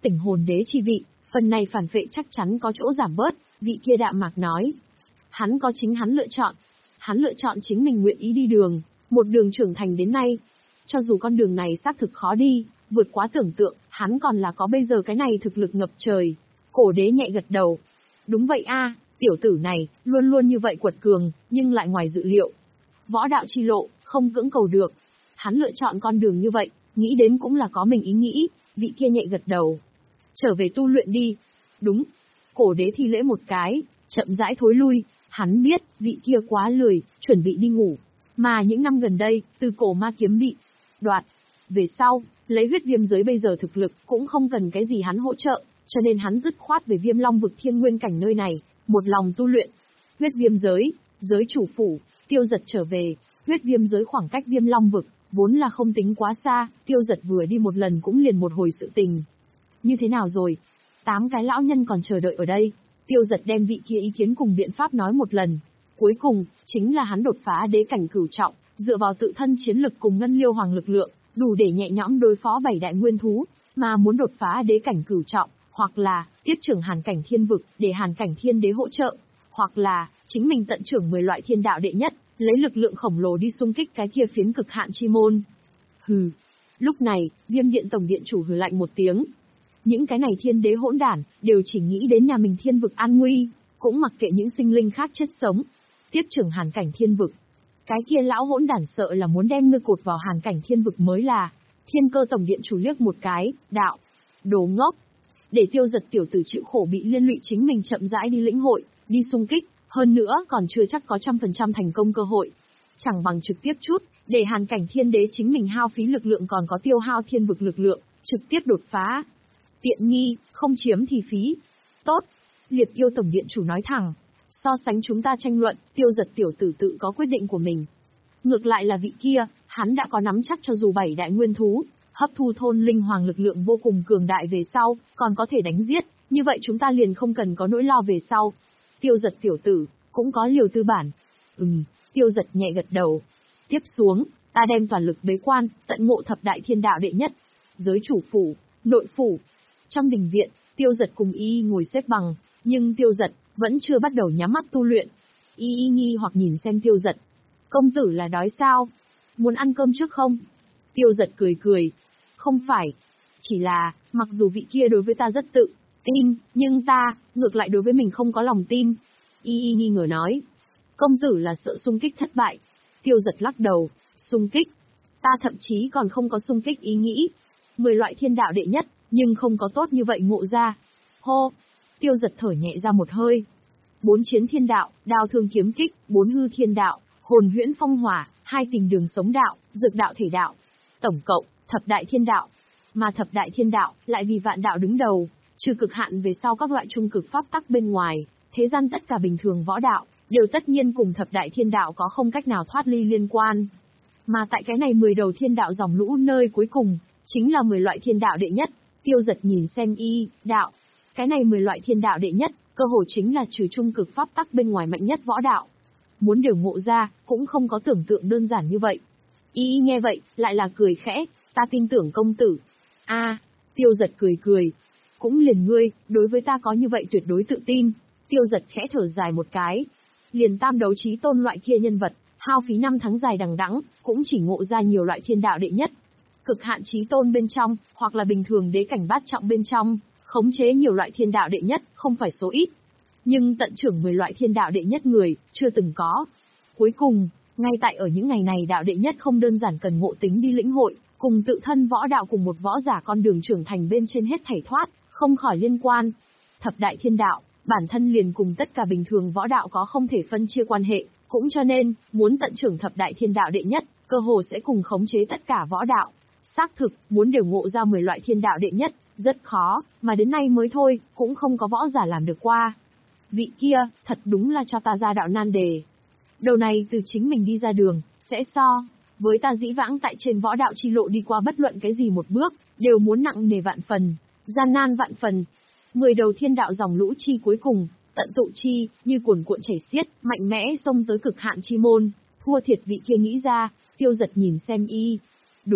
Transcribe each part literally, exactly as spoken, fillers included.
tỉnh hồn đế chi vị, phần này phản phệ chắc chắn có chỗ giảm bớt, vị kia đạm mạc nói. Hắn có chính hắn lựa chọn. Hắn lựa chọn chính mình nguyện ý đi đường, một đường trưởng thành đến nay. Cho dù con đường này xác thực khó đi, vượt quá tưởng tượng, hắn còn là có bây giờ cái này thực lực ngập trời. Cổ đế nhẹ gật đầu. Đúng vậy a, tiểu tử này, luôn luôn như vậy quật cường, nhưng lại ngoài dự liệu. Võ đạo chi lộ, không cưỡng cầu được. Hắn lựa chọn con đường như vậy, nghĩ đến cũng là có mình ý nghĩ, vị kia nhẹ gật đầu. Trở về tu luyện đi. Đúng. Cổ đế thi lễ một cái, chậm rãi thối lui, hắn biết, vị kia quá lười, chuẩn bị đi ngủ. Mà những năm gần đây, từ cổ ma kiếm bị đoạt. Về sau, lấy huyết viêm giới bây giờ thực lực, cũng không cần cái gì hắn hỗ trợ, cho nên hắn dứt khoát về viêm long vực thiên nguyên cảnh nơi này, một lòng tu luyện. Huyết viêm giới, giới chủ phủ, Tiêu Dật trở về, huyết viêm giới khoảng cách viêm long vực, vốn là không tính quá xa, Tiêu Dật vừa đi một lần cũng liền một hồi sự tình. Như thế nào rồi? Tám cái lão nhân còn chờ đợi ở đây. Tiêu Dật đem vị kia ý kiến cùng biện pháp nói một lần. Cuối cùng, chính là hắn đột phá đế cảnh cửu trọng, dựa vào tự thân chiến lực cùng ngân liêu hoàng lực lượng, đủ để nhẹ nhõm đối phó bảy đại nguyên thú, mà muốn đột phá đế cảnh cửu trọng, hoặc là tiếp trưởng hàn cảnh thiên vực để hàn cảnh thiên đế hỗ trợ, hoặc là chính mình tận trưởng mười loại thiên đạo đệ nhất, lấy lực lượng khổng lồ đi xung kích cái kia phiến cực hạn chi môn. Hừ. Lúc này, Viêm Điện tổng điện chủ hừ lạnh một tiếng. Những cái này thiên đế hỗn đản, đều chỉ nghĩ đến nhà mình thiên vực an nguy, cũng mặc kệ những sinh linh khác chết sống. Tiếp trưởng hàn cảnh thiên vực. Cái kia lão hỗn đản sợ là muốn đem ngươi cột vào hàn cảnh thiên vực mới là. Thiên Cơ tổng điện chủ liếc một cái, đạo. Đồ ngốc. Để Tiêu Dật tiểu tử chịu khổ bị liên lụy chính mình chậm rãi đi lĩnh hội, đi xung kích, hơn nữa còn chưa chắc có trăm phần trăm thành công cơ hội. Chẳng bằng trực tiếp chút, để hàn cảnh thiên đế chính mình hao phí lực lượng còn có tiêu hao thiên vực lực lượng, trực tiếp đột phá. Tiện nghi, không chiếm thì phí. Tốt. Liệt Yêu tổng điện chủ nói thẳng. So sánh chúng ta tranh luận, Tiêu Dật tiểu tử tự có quyết định của mình. Ngược lại là vị kia, hắn đã có nắm chắc cho dù bảy đại nguyên thú, hấp thu thôn linh hoàng lực lượng vô cùng cường đại về sau, còn có thể đánh giết, như vậy chúng ta liền không cần có nỗi lo về sau. Tiêu Dật tiểu tử, cũng có liều tư bản. Ừm, Tiêu Dật nhẹ gật đầu. Tiếp xuống, ta đem toàn lực bế quan, tận ngộ thập đại thiên đạo đệ nhất. Giới chủ phủ, nội phủ. Trong đình viện, Tiêu Dật cùng Y ngồi xếp bằng, nhưng Tiêu Dật vẫn chưa bắt đầu nhắm mắt tu luyện. Y y nghi hoặc nhìn xem Tiêu Dật. Công tử là đói sao? Muốn ăn cơm trước không? Tiêu Dật cười cười. Không phải. Chỉ là, mặc dù vị kia đối với ta rất tự tin, nhưng ta, ngược lại đối với mình không có lòng tin. Y y nghi ngờ nói. Công tử là sợ xung kích thất bại. Tiêu Dật lắc đầu. Xung kích? Ta thậm chí còn không có xung kích ý nghĩ. Mười loại thiên đạo đệ nhất, nhưng không có tốt như vậy ngộ ra. Hô! Tiêu Dật thở nhẹ ra một hơi. Bốn chiến thiên đạo, đao thương kiếm kích, bốn hư thiên đạo, hồn huyễn phong hỏa, hai tình đường sống đạo, dược đạo thể đạo. Tổng cộng, thập đại thiên đạo. Mà thập đại thiên đạo, lại vì vạn đạo đứng đầu, trừ cực hạn về sau các loại trung cực pháp tắc bên ngoài, thế gian tất cả bình thường võ đạo, đều tất nhiên cùng thập đại thiên đạo có không cách nào thoát ly liên quan. Mà tại cái này mười đầu thiên đạo dòng lũ nơi cuối cùng, chính là mười loại thiên đạo đệ nhất. Tiêu Dật nhìn xem y, đạo. Cái này mười loại thiên đạo đệ nhất, cơ hồ chính là trừ trung cực pháp tắc bên ngoài mạnh nhất võ đạo. Muốn đều ngộ ra, cũng không có tưởng tượng đơn giản như vậy. Y nghe vậy, lại là cười khẽ, ta tin tưởng công tử. A, Tiêu Dật cười cười. Cũng liền ngươi, đối với ta có như vậy tuyệt đối tự tin. Tiêu Dật khẽ thở dài một cái. Liền tam đấu chí tôn loại kia nhân vật, hao phí năm tháng dài đằng đẵng, cũng chỉ ngộ ra nhiều loại thiên đạo đệ nhất. Cực hạn chí tôn bên trong, hoặc là bình thường đế cảnh bát trọng bên trong, khống chế nhiều loại thiên đạo đệ nhất, không phải số ít. Nhưng tận trưởng mười loại thiên đạo đệ nhất người, chưa từng có. Cuối cùng, ngay tại ở những ngày này đạo đệ nhất không đơn giản cần ngộ tính đi lĩnh hội, cùng tự thân võ đạo cùng một võ giả con đường trưởng thành bên trên hết thảy thoát, không khỏi liên quan. Thập đại thiên đạo, bản thân liền cùng tất cả bình thường võ đạo có không thể phân chia quan hệ, cũng cho nên, muốn tận trưởng thập đại thiên đạo đệ nhất, cơ hồ sẽ cùng khống chế tất cả võ đạo. Xác thực, muốn đều ngộ ra mười loại thiên đạo đệ nhất, rất khó, mà đến nay mới thôi, cũng không có võ giả làm được qua. Vị kia, thật đúng là cho ta ra đạo nan đề. Đầu này từ chính mình đi ra đường, sẽ so, với ta dĩ vãng tại trên võ đạo chi lộ đi qua bất luận cái gì một bước, đều muốn nặng nề vạn phần, gian nan vạn phần. Mười đầu thiên đạo dòng lũ chi cuối cùng, tận tụ chi, như cuồn cuộn chảy xiết, mạnh mẽ xông tới cực hạn chi môn, thua thiệt vị kia nghĩ ra. Tiêu Dật nhìn xem y. Đúng,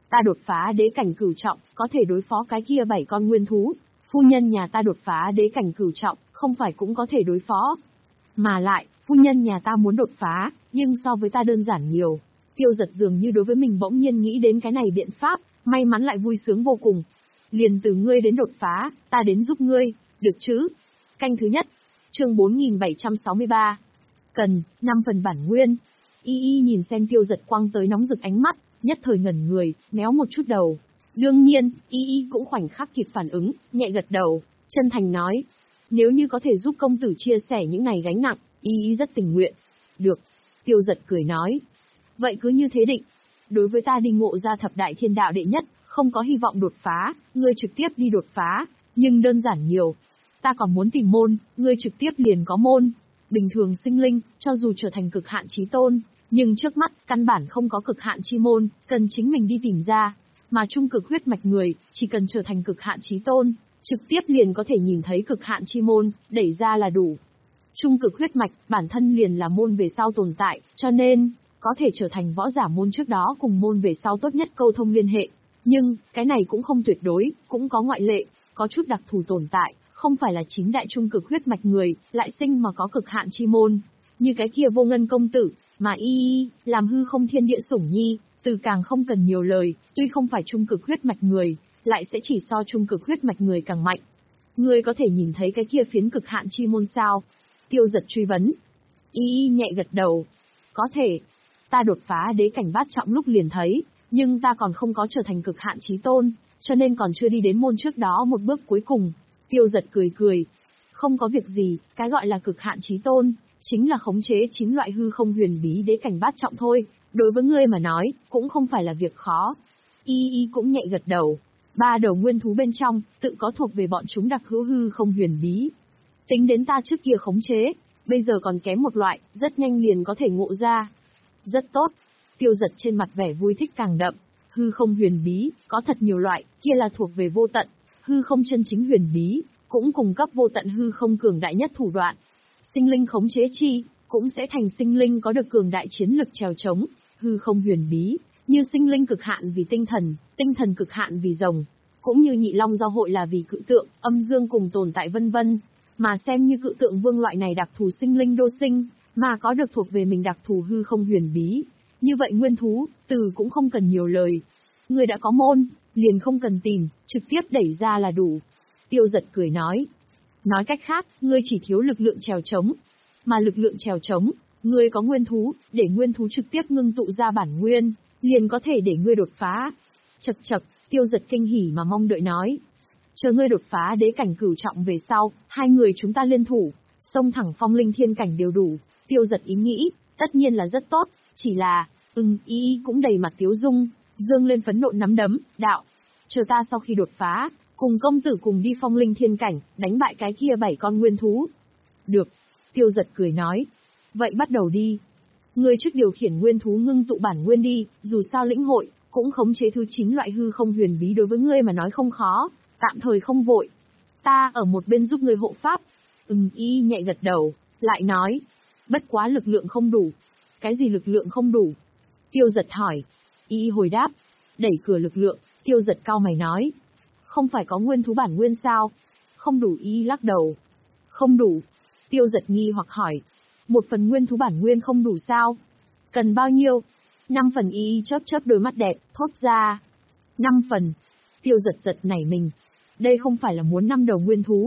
Ta đột phá đế cảnh cửu trọng, có thể đối phó cái kia bảy con nguyên thú. Phu nhân nhà ta đột phá đế cảnh cửu trọng, không phải cũng có thể đối phó. Mà lại, phu nhân nhà ta muốn đột phá, nhưng so với ta đơn giản nhiều. Tiêu Giật dường như đối với mình bỗng nhiên nghĩ đến cái này biện pháp, may mắn lại vui sướng vô cùng. Liền từ ngươi đến đột phá, ta đến giúp ngươi, được chứ? Canh thứ nhất, chương bốn nghìn bảy trăm sáu mươi ba. Cần, năm phần bản nguyên. Y Y nhìn xem Tiêu Giật quăng tới nóng rực ánh mắt, nhất thời ngẩn người, méo một chút đầu. Đương nhiên, Y Y cũng khoảnh khắc kịp phản ứng, nhẹ gật đầu, chân thành nói. Nếu như có thể giúp công tử chia sẻ những này gánh nặng, Y Y rất tình nguyện. Được. Tiêu Giật cười nói. Vậy cứ như thế định. Đối với ta đi ngộ ra thập đại thiên đạo đệ nhất, không có hy vọng đột phá, ngươi trực tiếp đi đột phá, nhưng đơn giản nhiều. Ta còn muốn tìm môn, ngươi trực tiếp liền có môn. Bình thường sinh linh, cho dù trở thành cực hạn chí tôn, nhưng trước mắt, căn bản không có cực hạn chi môn, cần chính mình đi tìm ra. Mà trung cực huyết mạch người, chỉ cần trở thành cực hạn chí tôn, trực tiếp liền có thể nhìn thấy cực hạn chi môn, đẩy ra là đủ. Trung cực huyết mạch, bản thân liền là môn về sau tồn tại, cho nên, có thể trở thành võ giả môn trước đó cùng môn về sau tốt nhất câu thông liên hệ. Nhưng, cái này cũng không tuyệt đối, cũng có ngoại lệ, có chút đặc thù tồn tại, không phải là chính đại trung cực huyết mạch người, lại sinh mà có cực hạn chi môn. Như cái kia Vô Ngân công tử, mà Y Y, làm hư không thiên địa sủng nhi, từ càng không cần nhiều lời, tuy không phải trung cực huyết mạch người, lại sẽ chỉ so trung cực huyết mạch người càng mạnh. Ngươi có thể nhìn thấy cái kia phiến cực hạn chi môn sao? Tiêu Giật truy vấn. Y Y nhẹ gật đầu. Có thể. Ta đột phá đế cảnh bát trọng lúc liền thấy, nhưng ta còn không có trở thành cực hạn chí tôn, cho nên còn chưa đi đến môn trước đó một bước cuối cùng. Tiêu Giật cười cười. Không có việc gì, cái gọi là cực hạn chí tôn, chính là khống chế chín loại hư không huyền bí đế cảnh bát trọng thôi, đối với ngươi mà nói, cũng không phải là việc khó. Y Y cũng nhẹ gật đầu. Ba đầu nguyên thú bên trong, tự có thuộc về bọn chúng đặc hữu hư không huyền bí. Tính đến ta trước kia khống chế, bây giờ còn kém một loại, rất nhanh liền có thể ngộ ra. Rất tốt. Tiêu Giật trên mặt vẻ vui thích càng đậm. Hư không huyền bí, có thật nhiều loại, kia là thuộc về vô tận. Hư không chân chính huyền bí, cũng cung cấp vô tận hư không cường đại nhất thủ đoạn. Sinh linh khống chế chi, cũng sẽ thành sinh linh có được cường đại chiến lực trèo chống. Hư không huyền bí, như sinh linh cực hạn vì tinh thần, tinh thần cực hạn vì rồng. Cũng như nhị long giao hội là vì cự tượng, âm dương cùng tồn tại vân vân. Mà xem như cự tượng vương loại này đặc thù sinh linh đô sinh, mà có được thuộc về mình đặc thù hư không huyền bí. Như vậy nguyên thú, từ cũng không cần nhiều lời. Ngươi đã có môn, liền không cần tìm, trực tiếp đẩy ra là đủ. Tiêu Giật cười nói. Nói cách khác, ngươi chỉ thiếu lực lượng trèo trống. Mà lực lượng trèo trống, ngươi có nguyên thú, để nguyên thú trực tiếp ngưng tụ ra bản nguyên, liền có thể để ngươi đột phá. Chật chật, Tiêu Giật kinh hỉ mà mong đợi nói. Chờ ngươi đột phá đế cảnh cửu trọng về sau, hai người chúng ta liên thủ, xông thẳng phong linh thiên cảnh đều đủ. Tiêu Giật ý nghĩ, tất nhiên là rất tốt, chỉ là, ừm, Y Y cũng đầy mặt tiếu dung, dương lên phấn nộ nắm đấm, đạo. Chờ ta sau khi đột phá, cùng công tử cùng đi phong linh thiên cảnh, đánh bại cái kia bảy con nguyên thú. Được. Tiêu Giật cười nói. Vậy bắt đầu đi. Ngươi trước điều khiển nguyên thú ngưng tụ bản nguyên đi, dù sao lĩnh hội, cũng khống chế thứ chín loại hư không huyền bí đối với ngươi mà nói không khó, tạm thời không vội. Ta ở một bên giúp ngươi hộ pháp. Ừm, Y nhẹ gật đầu, lại nói. Bất quá lực lượng không đủ. Cái gì lực lượng không đủ? Tiêu Giật hỏi. Y hồi đáp. Đẩy cửa lực lượng, Tiêu Giật cau mày nói. Không phải có nguyên thú bản nguyên sao? Không đủ. Y lắc đầu. Không đủ. Tiêu Giật nghi hoặc hỏi. Một phần nguyên thú bản nguyên không đủ sao? Cần bao nhiêu? Năm phần. Y chớp chớp đôi mắt đẹp, thốt ra. Năm phần. Tiêu Giật giật nảy mình. Đây không phải là muốn năm đầu nguyên thú.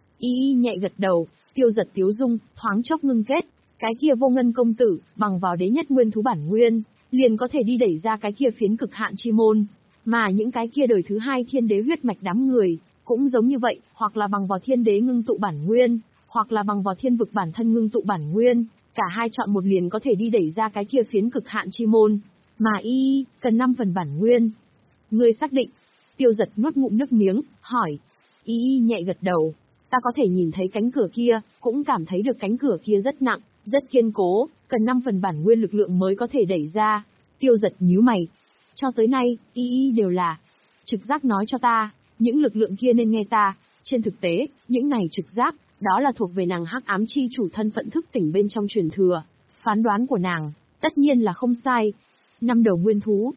Y nhẹ gật đầu, Tiêu Giật tiếu dung, thoáng chốc ngưng kết. Cái kia Vô Ngân công tử, bằng vào đế nhất nguyên thú bản nguyên, liền có thể đi đẩy ra cái kia phiến cực hạn chi môn. Mà những cái kia đời thứ hai thiên đế huyết mạch đám người, cũng giống như vậy, hoặc là bằng vào thiên đế ngưng tụ bản nguyên, hoặc là bằng vào thiên vực bản thân ngưng tụ bản nguyên, cả hai chọn một liền có thể đi đẩy ra cái kia phiến cực hạn chi môn. Mà Y, cần năm phần bản nguyên. Ngươi xác định. Tiêu Giật nuốt ngụm nước miếng, hỏi. Y nhẹ gật đầu. Ta có thể nhìn thấy cánh cửa kia, cũng cảm thấy được cánh cửa kia rất nặng, rất kiên cố, cần năm phần bản nguyên lực lượng mới có thể đẩy ra. Tiêu Giật nhíu mày. Cho tới nay, Y Y đều là trực giác nói cho ta, những lực lượng kia nên nghe ta. Trên thực tế, những này trực giác, đó là thuộc về nàng hắc ám chi chủ thân phận thức tỉnh bên trong truyền thừa. Phán đoán của nàng, tất nhiên là không sai. Năm đầu nguyên thú.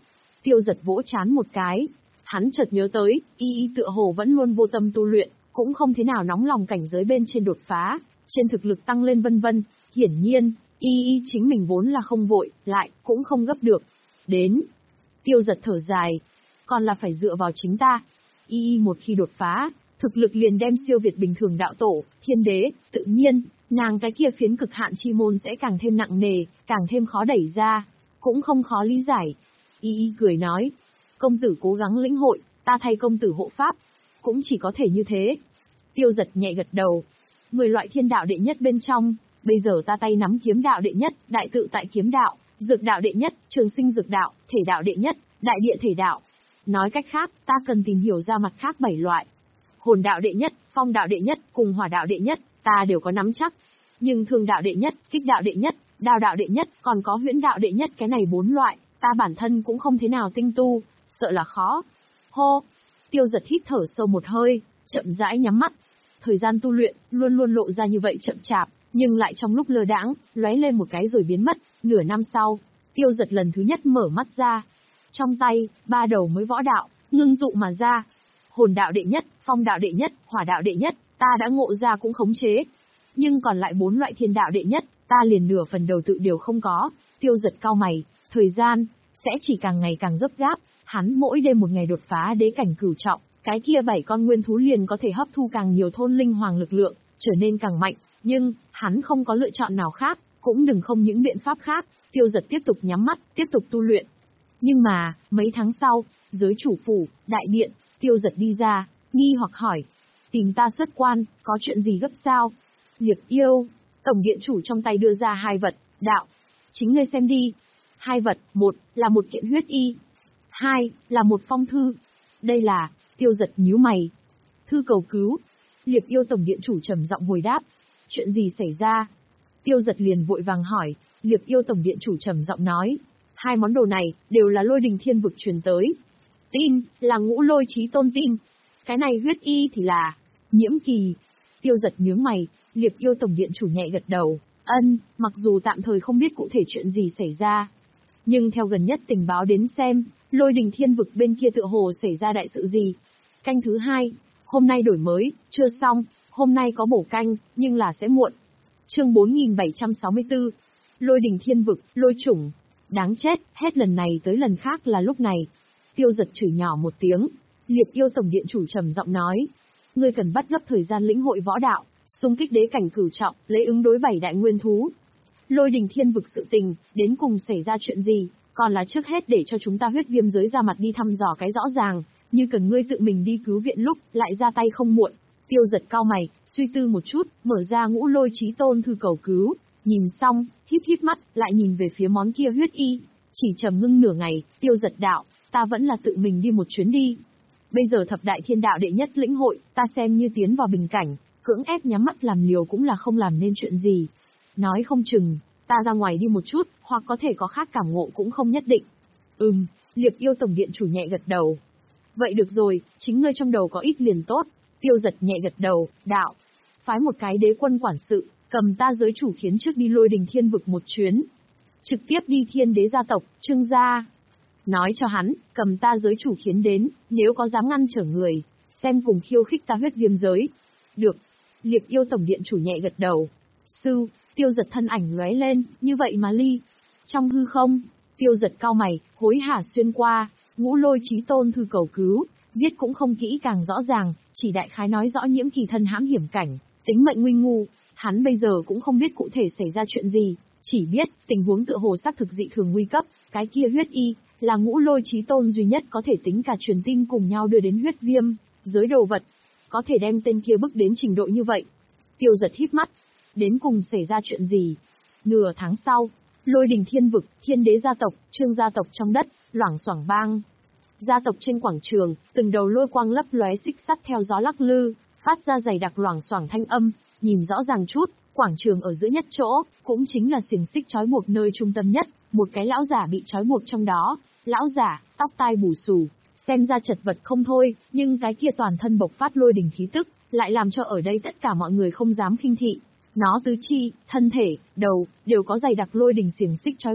Tiêu Giật vỗ trán một cái. Hắn chợt nhớ tới, y y tựa hồ vẫn luôn vô tâm tu luyện, cũng không thế nào nóng lòng cảnh giới bên trên đột phá, trên thực lực tăng lên vân vân. Hiển nhiên, y y chính mình vốn là không vội, lại cũng không gấp được. Đến. Tiêu Giật thở dài. Còn là phải dựa vào chính ta. Y y một khi đột phá, thực lực liền đem siêu việt bình thường đạo tổ, thiên đế, tự nhiên, nàng cái kia phiến cực hạn chi môn sẽ càng thêm nặng nề, càng thêm khó đẩy ra, cũng không khó lý giải. Y y cười nói, công tử cố gắng lĩnh hội, ta thay công tử hộ pháp, cũng chỉ có thể như thế. Tiêu Giật nhẹ gật đầu. Mười loại thiên đạo đệ nhất bên trong, bây giờ ta tay nắm kiếm đạo đệ nhất, đại tự tại kiếm đạo, dược đạo đệ nhất, trường sinh dược đạo, thể đạo đệ nhất, đại địa thể đạo. Nói cách khác, ta cần tìm hiểu ra mặt khác bảy loại. Hồn đạo đệ nhất, phong đạo đệ nhất, cùng hỏa đạo đệ nhất, ta đều có nắm chắc. Nhưng thương đạo đệ nhất, kích đạo đệ nhất, đao đạo đệ nhất, còn có huyễn đạo đệ nhất, cái này bốn loại, ta bản thân cũng không thế nào tinh tu, sợ là khó. Hô! Tiêu Giật hít thở sâu một hơi, chậm rãi nhắm mắt. Thời gian tu luyện, luôn luôn lộ ra như vậy chậm chạp, nhưng lại trong lúc lơ đãng, lóe lên một cái rồi biến mất. Nửa năm sau, Tiêu Giật lần thứ nhất mở mắt ra. Trong tay, ba đầu mới võ đạo, ngưng tụ mà ra. Hồn đạo đệ nhất, phong đạo đệ nhất, hỏa đạo đệ nhất, ta đã ngộ ra cũng khống chế. Nhưng còn lại bốn loại thiên đạo đệ nhất, ta liền nửa phần đầu tự đều không có. Tiêu Giật cau mày, thời gian sẽ chỉ càng ngày càng gấp gáp, hắn mỗi đêm một ngày đột phá đế cảnh cửu trọng, cái kia bảy con nguyên thú liền có thể hấp thu càng nhiều thôn linh hoàng lực lượng, trở nên càng mạnh, nhưng hắn không có lựa chọn nào khác, cũng đừng không những biện pháp khác. Tiêu Giật tiếp tục nhắm mắt, tiếp tục tu luyện. Nhưng mà, mấy tháng sau, giới chủ phủ, đại điện, Tiêu Giật đi ra, nghi hoặc hỏi, tìm ta xuất quan, có chuyện gì gấp sao? Liệp Yêu, tổng điện chủ trong tay đưa ra hai vật, đạo, chính ngươi xem đi. Hai vật, một là một kiện huyết y, hai là một phong thư. Đây là, Tiêu Giật nhíu mày. Thư cầu cứu. Liệp Yêu tổng điện chủ trầm giọng hồi đáp. Chuyện gì xảy ra? Tiêu Giật liền vội vàng hỏi. Liệp Yêu tổng điện chủ trầm giọng nói, hai món đồ này đều là Lôi Đình Thiên Vực truyền tới. Tin là Ngũ Lôi Chí Tôn tin. Cái này huyết y thì là Nhiễm Kỳ. Tiêu Giật nhướng mày. Liệp Yêu tổng điện chủ nhẹ gật đầu. Ân, mặc dù tạm thời không biết cụ thể chuyện gì xảy ra, nhưng theo gần nhất tình báo đến xem, Lôi Đình Thiên Vực bên kia tựa hồ xảy ra đại sự gì. Canh thứ hai, hôm nay đổi mới, chưa xong, hôm nay có bổ canh, nhưng là sẽ muộn. Chương bốn nghìn bảy trăm sáu mươi tư, Lôi Đình Thiên Vực, lôi chủng. Đáng chết, hết lần này tới lần khác là lúc này. Tiêu Giật chửi nhỏ một tiếng. Liệp Yêu tổng điện chủ trầm giọng nói, ngươi cần bắt gấp thời gian lĩnh hội võ đạo, xung kích đế cảnh cửu trọng, lấy ứng đối bảy đại nguyên thú. Lôi Đình Thiên Vực sự tình, đến cùng xảy ra chuyện gì, còn là trước hết để cho chúng ta huyết viêm giới ra mặt đi thăm dò cái rõ ràng, như cần ngươi tự mình đi cứu viện lúc, lại ra tay không muộn. Tiêu Giật cau mày, suy tư một chút, mở ra Ngũ Lôi Chí Tôn thư cầu cứu, nhìn xong, híp híp mắt, lại nhìn về phía món kia huyết y, chỉ trầm ngưng nửa ngày, Tiêu Giật đạo, ta vẫn là tự mình đi một chuyến đi. Bây giờ thập đại thiên đạo đệ nhất lĩnh hội, ta xem như tiến vào bình cảnh, cưỡng ép nhắm mắt làm liều cũng là không làm nên chuyện gì. Nói không chừng, ta ra ngoài đi một chút, hoặc có thể có khác cảm ngộ cũng không nhất định. Ừm, Liệp Yêu tổng điện chủ nhẹ gật đầu. Vậy được rồi, chính ngươi trong đầu có ít liền tốt. Tiêu Giật nhẹ gật đầu, đạo. Phái một cái đế quân quản sự, cầm ta giới chủ khiến trước đi Lôi Đình Thiên Vực một chuyến. Trực tiếp đi Thiên Đế gia tộc, Trương gia. Nói cho hắn, cầm ta giới chủ khiến đến, nếu có dám ngăn trở người, xem cùng khiêu khích ta huyết viêm giới. Được. Liệp Yêu tổng điện chủ nhẹ gật đầu. Sư, Tiêu Giật thân ảnh lóe lên, như vậy mà ly. Trong hư không, Tiêu Giật cau mày, hối hả xuyên qua, Ngũ Lôi Chí Tôn thư cầu cứu, viết cũng không kỹ càng rõ ràng, chỉ đại khái nói rõ Nhiễm Kỳ thân hãm hiểm cảnh, tính mệnh nguy ngu, hắn bây giờ cũng không biết cụ thể xảy ra chuyện gì, chỉ biết tình huống tựa hồ xác thực dị thường nguy cấp, cái kia huyết y là Ngũ Lôi Chí Tôn duy nhất có thể tính cả truyền tin cùng nhau đưa đến huyết viêm giới đồ vật, có thể đem tên kia bước đến trình độ như vậy. Tiêu Giật híp mắt, đến cùng xảy ra chuyện gì? Nửa tháng sau, Lôi Đình Thiên Vực, Thiên Đế gia tộc, Trương gia tộc trong đất, loảng xoảng bang. Gia tộc trên quảng trường, từng đầu lôi quang lấp lóe xích sắt theo gió lắc lư, phát ra dày đặc loảng xoảng thanh âm, nhìn rõ ràng chút, quảng trường ở giữa nhất chỗ, cũng chính là xiềng xích trói buộc nơi trung tâm nhất, một cái lão giả bị trói buộc trong đó, lão giả, tóc tai bù xù, xem ra chật vật không thôi, nhưng cái kia toàn thân bộc phát lôi đình khí tức, lại làm cho ở đây tất cả mọi người không dám khinh thị. Nó tứ chi, thân thể, đầu, đều có dày đặc lôi đình xiềng xích trói buộc,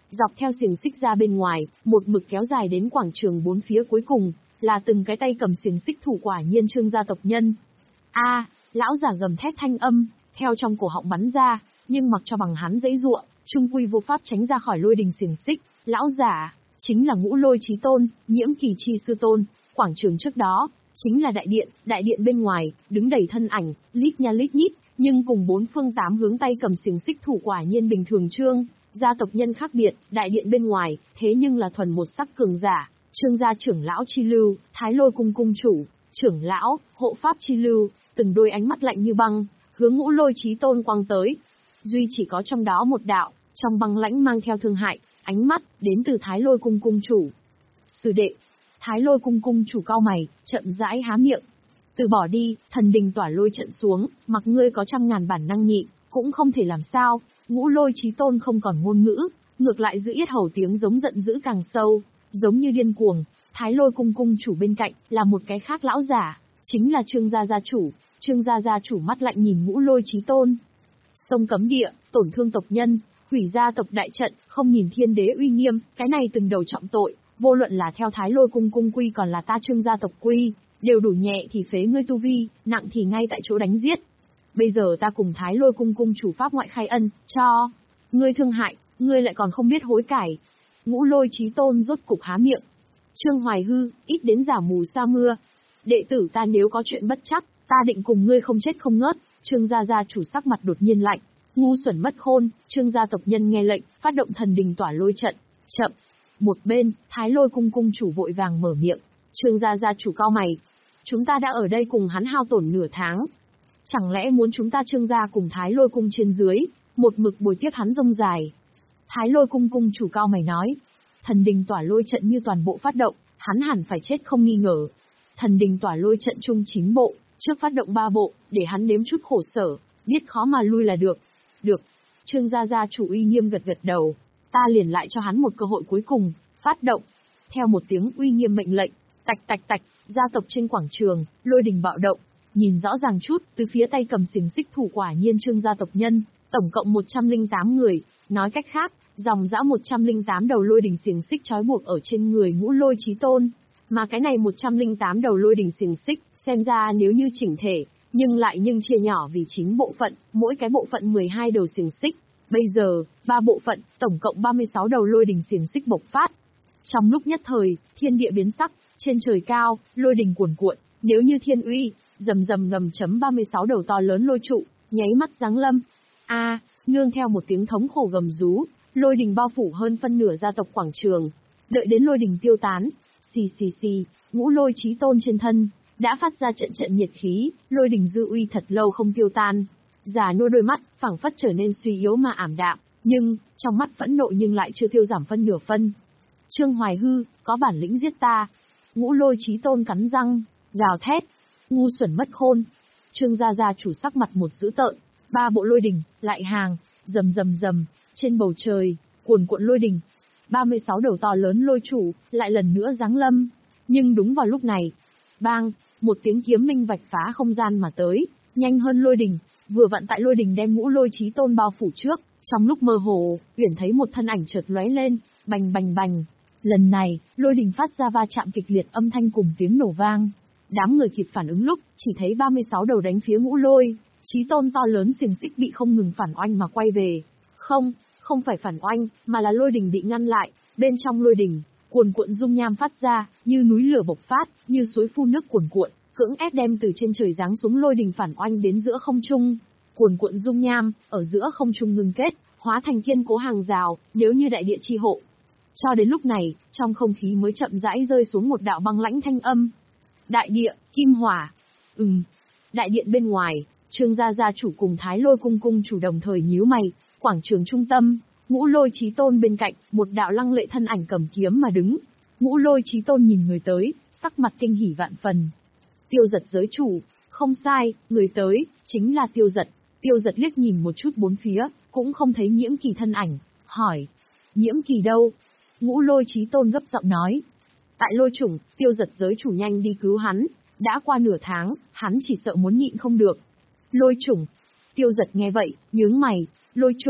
Dọc theo xiềng xích ra bên ngoài, một mực kéo dài đến quảng trường bốn phía cuối cùng, là từng cái tay cầm xiềng xích thủ quả nhiên Trương gia tộc nhân. A, lão giả gầm thét thanh âm, theo trong cổ họng bắn ra, nhưng mặc cho bằng hắn dãy giụa, trung quy vô pháp tránh ra khỏi lôi đình xiềng xích. Lão giả chính là Ngũ Lôi Chí Tôn, Nhiễm Kỳ Chi sư tôn. Quảng trường trước đó chính là đại điện, đại điện bên ngoài đứng đầy thân ảnh, lít nha lít nhít, nhưng cùng bốn phương tám hướng tay cầm xiềng xích thủ quả nhiên bình thường Trương gia tộc nhân khác biệt. Đại điện bên ngoài thế nhưng là thuần một sắc cường giả, Trương gia trưởng lão chi lưu, Thái Lôi cung cung chủ, trưởng lão, hộ pháp chi lưu, từng đôi ánh mắt lạnh như băng, hướng Ngũ Lôi Chí Tôn quăng tới. Duy chỉ có trong đó một đạo, trong băng lãnh mang theo thương hại, ánh mắt đến từ Thái Lôi cung cung chủ. Sư đệ. Thái Lôi cung cung chủ cau mày, chậm rãi há miệng. Từ bỏ đi, thần đình tỏa lôi trận xuống, mặc ngươi có trăm ngàn bản năng nhị, cũng không thể làm sao. Ngũ Lôi Chí Tôn không còn ngôn ngữ, ngược lại giữ yết hầu tiếng giống giận dữ càng sâu, giống như điên cuồng. Thái Lôi cung cung chủ bên cạnh là một cái khác lão giả, chính là Trương gia gia chủ. Trương gia gia chủ mắt lạnh nhìn Ngũ Lôi Chí Tôn. Sông cấm địa, tổn thương tộc nhân, hủy gia tộc đại trận, không nhìn thiên đế uy nghiêm, cái này từng đầu trọng tội, vô luận là theo Thái Lôi cung cung quy còn là ta Trương gia tộc quy, đều đủ nhẹ thì phế ngươi tu vi, nặng thì ngay tại chỗ đánh giết. Bây giờ ta cùng Thái Lôi cung cung chủ pháp ngoại khai ân, cho ngươi thương hại, ngươi lại còn không biết hối cải. Ngũ Lôi Chí Tôn rốt cục há miệng. Trương Hoài Hư, ít đến giả mù sa mưa. Đệ tử ta nếu có chuyện bất chắc, ta định cùng ngươi không chết không ngớt. Trương gia gia chủ sắc mặt đột nhiên lạnh, ngu xuẩn mất khôn. Trương gia tộc nhân nghe lệnh, phát động thần đình tỏa lôi trận. Chậm. Một bên, Thái Lôi cung cung chủ vội vàng mở miệng. Trương gia gia chủ cau mày. Chúng ta đã ở đây cùng hắn hao tổn nửa tháng. Chẳng lẽ muốn chúng ta Trương gia cùng Thái Lôi cung trên dưới, một mực bồi tiếp hắn rông dài? Thái Lôi cung cung chủ cau mày nói. Thần đình tỏa lôi trận như toàn bộ phát động, hắn hẳn phải chết không nghi ngờ. Thần đình tỏa lôi trận chung chín bộ, trước phát động ba bộ, để hắn nếm chút khổ sở, biết khó mà lui là được. Được. Trương gia gia chủ uy nghiêm gật gật đầu. Ta liền lại cho hắn một cơ hội cuối cùng, phát động. Theo một tiếng uy nghiêm mệnh lệnh, tạch tạch tạch, gia tộc trên quảng trường, lôi đình bạo động. Nhìn rõ ràng chút, từ phía tay cầm xiềng xích thủ quả nhiên Trương gia tộc nhân, tổng cộng một trăm lẻ tám người, nói cách khác, dòng dã một trăm lẻ tám đầu lôi đình xiềng xích trói buộc ở trên người Ngũ Lôi Chí Tôn. Mà cái này một trăm lẻ tám đầu lôi đình xiềng xích, xem ra nếu như chỉnh thể, nhưng lại nhưng chia nhỏ vì chín bộ phận, mỗi cái bộ phận mười hai đầu xiềng xích. Bây giờ, ba bộ phận, tổng cộng ba mươi sáu đầu lôi đình xiềng xích bộc phát. Trong lúc nhất thời, thiên địa biến sắc, trên trời cao, lôi đình cuồn cuộn, nếu như thiên uy, rầm rầm ngầm chấm ba mươi sáu đầu to lớn lôi trụ, nháy mắt giáng lâm. A, nương theo một tiếng thống khổ gầm rú, lôi đình bao phủ hơn phân nửa gia tộc quảng trường. Đợi đến lôi đình tiêu tán, xì xì xì, Ngũ Lôi Chí Tôn trên thân đã phát ra trận trận nhiệt khí, lôi đình dư uy thật lâu không tiêu tan. Già nua đôi mắt, phảng phất trở nên suy yếu mà ảm đạm, nhưng, trong mắt phẫn nộ nhưng lại chưa tiêu giảm phân nửa phân. Trương Hoài Hư, có bản lĩnh giết ta. Ngũ Lôi Chí Tôn cắn răng, gào thét. Ngu xuẩn mất khôn. Trương gia gia chủ sắc mặt một dữ tợn, ba bộ lôi đình, lại hàng, rầm rầm rầm, trên bầu trời, cuồn cuộn lôi đình. ba mươi sáu đầu to lớn lôi trụ, lại lần nữa giáng lâm. Nhưng đúng vào lúc này, bang, một tiếng kiếm minh vạch phá không gian mà tới, nhanh hơn lôi đình. Vừa vặn tại lôi đình đem Ngũ Lôi Chí Tôn bao phủ trước, trong lúc mơ hồ, Uyển thấy một thân ảnh chợt lóe lên, bành bành bành. Lần này, lôi đình phát ra va chạm kịch liệt âm thanh cùng tiếng nổ vang. Đám người kịp phản ứng lúc, chỉ thấy ba mươi sáu đầu đánh phía Ngũ Lôi Chí Tôn to lớn xiềng xích bị không ngừng phản oanh mà quay về. Không, không phải phản oanh, mà là lôi đình bị ngăn lại, bên trong lôi đình, cuồn cuộn dung nham phát ra, như núi lửa bộc phát, như suối phun nước cuồn cuộn, cưỡng ép đem từ trên trời giáng xuống lôi đình phản oanh đến giữa không trung. Cuồn cuộn dung nham, ở giữa không trung ngưng kết, hóa thành kiên cố hàng rào, nếu như đại địa chi hộ. Cho đến lúc này, trong không khí mới chậm rãi rơi xuống một đạo băng lãnh thanh âm. Đại địa, kim hỏa. Ừm. Đại điện bên ngoài, Trương gia gia chủ cùng Thái Lôi cung cung chủ đồng thời nhíu mày, quảng trường trung tâm, Ngũ Lôi Chí Tôn bên cạnh, một đạo lăng lệ thân ảnh cầm kiếm mà đứng. Ngũ Lôi Chí Tôn nhìn người tới, sắc mặt kinh hỉ vạn phần. Tiêu Giật giới chủ, không sai, người tới, chính là Tiêu Giật. Tiêu Giật liếc nhìn một chút bốn phía, cũng không thấy Nhiễm Kỳ thân ảnh, hỏi. Nhiễm Kỳ đâu? Ngũ Lôi Chí Tôn gấp giọng nói. Tại lôi chủng, Tiêu Giật giới chủ nhanh đi cứu hắn, đã qua nửa tháng, hắn chỉ sợ muốn nhịn không được. Lôi chủng. Tiêu Giật nghe vậy, nhướng mày, lôi chủng,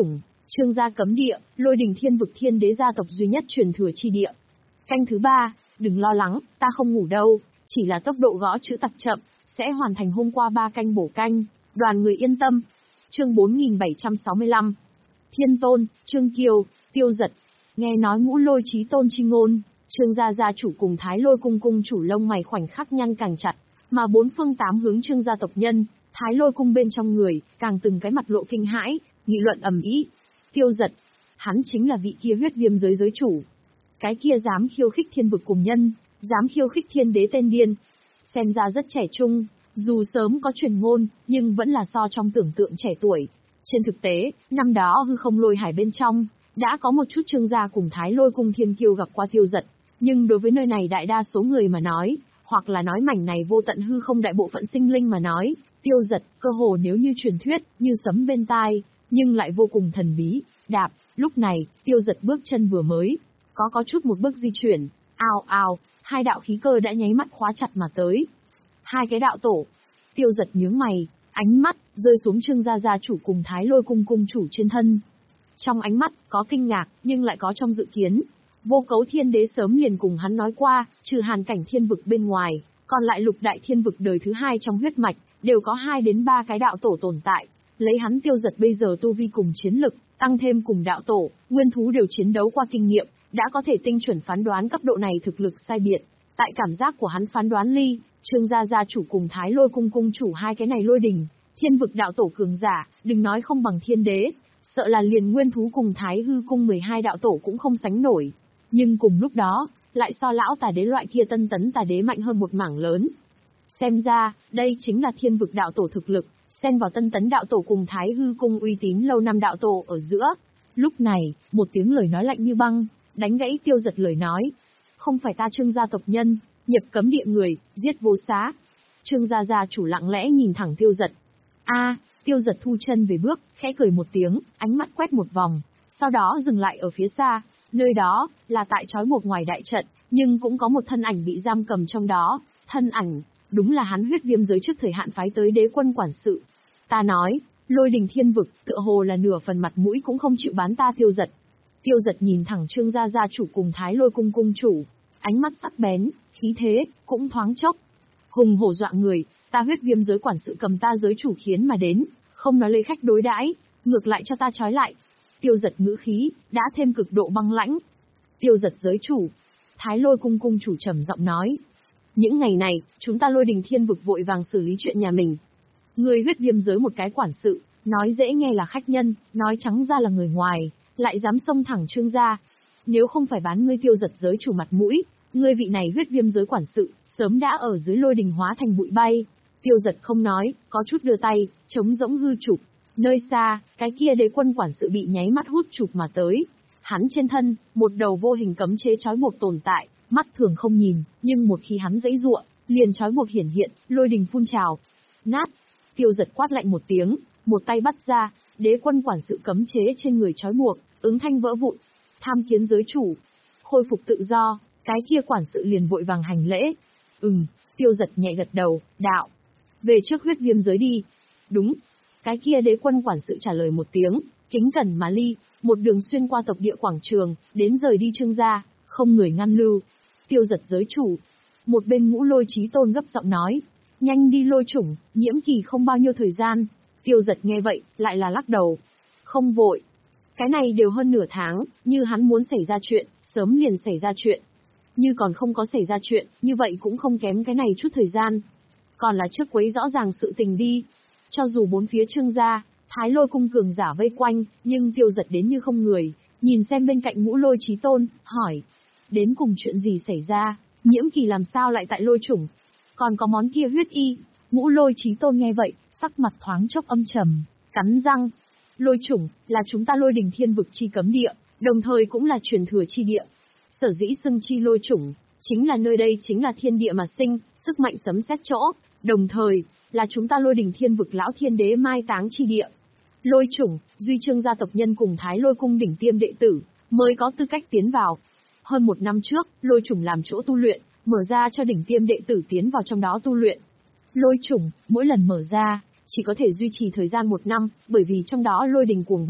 Trương gia cấm địa, Lôi Đình Thiên Vực Thiên Đế gia tộc duy nhất truyền thừa chi địa. Canh thứ ba, đừng lo lắng, ta không ngủ đâu, chỉ là tốc độ gõ chữ tặc chậm, sẽ hoàn thành hôm qua ba canh bổ canh, đoàn người yên tâm. Chương bốn nghìn bảy trăm sáu mươi lăm. Thiên Tôn, Trương Kiêu, Tiêu Dật. Nghe nói Ngũ Lôi Chí Tôn chi ngôn, Trương gia gia chủ cùng Thái Lôi cung cung chủ lông mày khoảnh khắc nhăn càng chặt, mà bốn phương tám hướng Trương gia tộc nhân, Thái Lôi cung bên trong người, càng từng cái mặt lộ kinh hãi, nghị luận ầm ĩ. Tiêu Dật, hắn chính là vị kia huyết viêm giới giới chủ. Cái kia dám khiêu khích thiên vực cùng nhân, dám khiêu khích thiên đế tên điên. Xem ra rất trẻ trung, dù sớm có truyền ngôn, nhưng vẫn là so trong tưởng tượng trẻ tuổi. Trên thực tế, năm đó hư không lôi hải bên trong, đã có một chút Trương gia cùng Thái Lôi cung thiên kiêu gặp qua Tiêu Dật, nhưng đối với nơi này đại đa số người mà nói, hoặc là nói mảnh này vô tận hư không đại bộ phận sinh linh mà nói, Tiêu Dật, cơ hồ nếu như truyền thuyết, như sấm bên tai, nhưng lại vô cùng thần bí. Đạp, lúc này, Tiêu Dật bước chân vừa mới, có có chút một bước di chuyển, ào ào, hai đạo khí cơ đã nháy mắt khóa chặt mà tới. Hai cái đạo tổ. Tiêu Dật nhướng mày, ánh mắt rơi xuống Trương gia gia chủ cùng Thái Lôi cung cung chủ trên thân. Trong ánh mắt có kinh ngạc, nhưng lại có trong dự kiến. Vô Cấu Thiên Đế sớm liền cùng hắn nói qua, trừ Hàn Cảnh Thiên vực bên ngoài, còn lại Lục Đại Thiên vực đời thứ hai trong huyết mạch, đều có hai đến ba cái đạo tổ tồn tại. Lấy hắn Tiêu Dật bây giờ tu vi cùng chiến lực, tăng thêm cùng đạo tổ, nguyên thú đều chiến đấu qua kinh nghiệm, đã có thể tinh chuẩn phán đoán cấp độ này thực lực sai biệt. Tại cảm giác của hắn phán đoán ly, Trương gia gia chủ cùng Thái Lôi cung cung chủ hai cái này Lôi Đình Thiên vực đạo tổ cường giả, đừng nói không bằng thiên đế, sợ là liền nguyên thú cùng Thái Hư cung mười hai đạo tổ cũng không sánh nổi. Nhưng cùng lúc đó, lại so lão tà đế loại kia tân tấn tà đế mạnh hơn một mảng lớn. Xem ra, đây chính là thiên vực đạo tổ thực lực, xen vào tân tấn đạo tổ cùng Thái Hư cung uy tín lâu năm đạo tổ ở giữa. Lúc này, một tiếng lời nói lạnh như băng, đánh gãy Tiêu Dật lời nói. Không phải ta Trương gia tộc nhân, nhập cấm địa người, giết vô xá. Trương gia gia chủ lặng lẽ nhìn thẳng Tiêu Dật. A, Tiêu Dật thu chân về bước, khẽ cười một tiếng, ánh mắt quét một vòng, sau đó dừng lại ở phía xa, nơi đó là tại trói buộc ngoài đại trận, nhưng cũng có một thân ảnh bị giam cầm trong đó, thân ảnh đúng là hắn huyết viêm giới trước thời hạn phái tới đế quân quản sự. Ta nói, Lôi Đình Thiên vực, tựa hồ là nửa phần mặt mũi cũng không chịu bán ta Tiêu Dật. Tiêu Dật nhìn thẳng Trương gia gia chủ cùng Thái Lôi cung cung chủ, ánh mắt sắc bén, khí thế cũng thoáng chốc hùng hổ dọa người. Ta huyết viêm giới quản sự cầm ta giới chủ khiến mà đến, không nói lời khách đối đãi, ngược lại cho ta trói lại. Tiêu Dật ngữ khí đã thêm cực độ băng lãnh. Tiêu Dật giới chủ. Thái Lôi cung cung chủ trầm giọng nói, những ngày này, chúng ta Lôi Đình Thiên vực vội vàng xử lý chuyện nhà mình. Người huyết viêm giới một cái quản sự, nói dễ nghe là khách nhân, nói trắng ra là người ngoài, lại dám xông thẳng Trương gia. Nếu không phải bán ngươi Tiêu Dật giới chủ mặt mũi, ngươi vị này huyết viêm giới quản sự, sớm đã ở dưới Lôi Đình hóa thành bụi bay. Tiêu Dật không nói, có chút đưa tay, chống rỗng hư chụp. Nơi xa, cái kia đế quân quản sự bị nháy mắt hút chụp mà tới. Hắn trên thân, một đầu vô hình cấm chế trói buộc tồn tại, mắt thường không nhìn, nhưng một khi hắn giãy giụa, liền trói buộc hiển hiện, Lôi Đình phun trào. Nát. Tiêu Dật quát lạnh một tiếng, một tay bắt ra, đế quân quản sự cấm chế trên người trói buộc, ứng thanh vỡ vụn. Tham kiến giới chủ, khôi phục tự do, cái kia quản sự liền vội vàng hành lễ. Ừm, Tiêu Dật nhẹ gật đầu, đạo. Về trước huyết viêm giới đi. Đúng. Cái kia đế quân quản sự trả lời một tiếng, kính cẩn mà ly, một đường xuyên qua tộc địa quảng trường, đến rời đi Trương gia, không người ngăn lưu. Tiêu Dật giới chủ. Một bên Ngũ Lôi Chí Tôn gấp giọng nói, nhanh đi Lôi chủng, nhiễm kỳ không bao nhiêu thời gian. Tiêu Dật nghe vậy, lại là lắc đầu. Không vội. Cái này đều hơn nửa tháng, như hắn muốn xảy ra chuyện, sớm liền xảy ra chuyện. Như còn không có xảy ra chuyện, như vậy cũng không kém cái này chút thời gian. Còn là trước quấy rõ ràng sự tình đi. Cho dù bốn phía Trương gia, Thái Lôi cung cường giả vây quanh, nhưng Tiêu Dật đến như không người, nhìn xem bên cạnh Ngũ Lôi Chí Tôn, hỏi. Đến cùng chuyện gì xảy ra, nhiễm kỳ làm sao lại tại Lôi chủng? Còn có món kia huyết y. Ngũ Lôi Chí Tôn nghe vậy, sắc mặt thoáng chốc âm trầm, cắn răng. Lôi chủng, là chúng ta Lôi Đình Thiên vực chi cấm địa, đồng thời cũng là truyền thừa chi địa. Sở dĩ xưng chi Lôi chủng, chính là nơi đây chính là thiên địa mà sinh, sức mạnh sấm sét chỗ, đồng thời, là chúng ta Lôi Đình Thiên vực lão thiên đế mai táng chi địa. Lôi chủng, duy Trương gia tộc nhân cùng Thái Lôi cung đỉnh tiêm đệ tử, mới có tư cách tiến vào. Hơn một năm trước, Lôi chủng làm chỗ tu luyện, mở ra cho đỉnh tiêm đệ tử tiến vào trong đó tu luyện. Lôi chủng, mỗi lần mở ra, chỉ có thể duy trì thời gian một năm, bởi vì trong đó lôi đình cuồng bạo,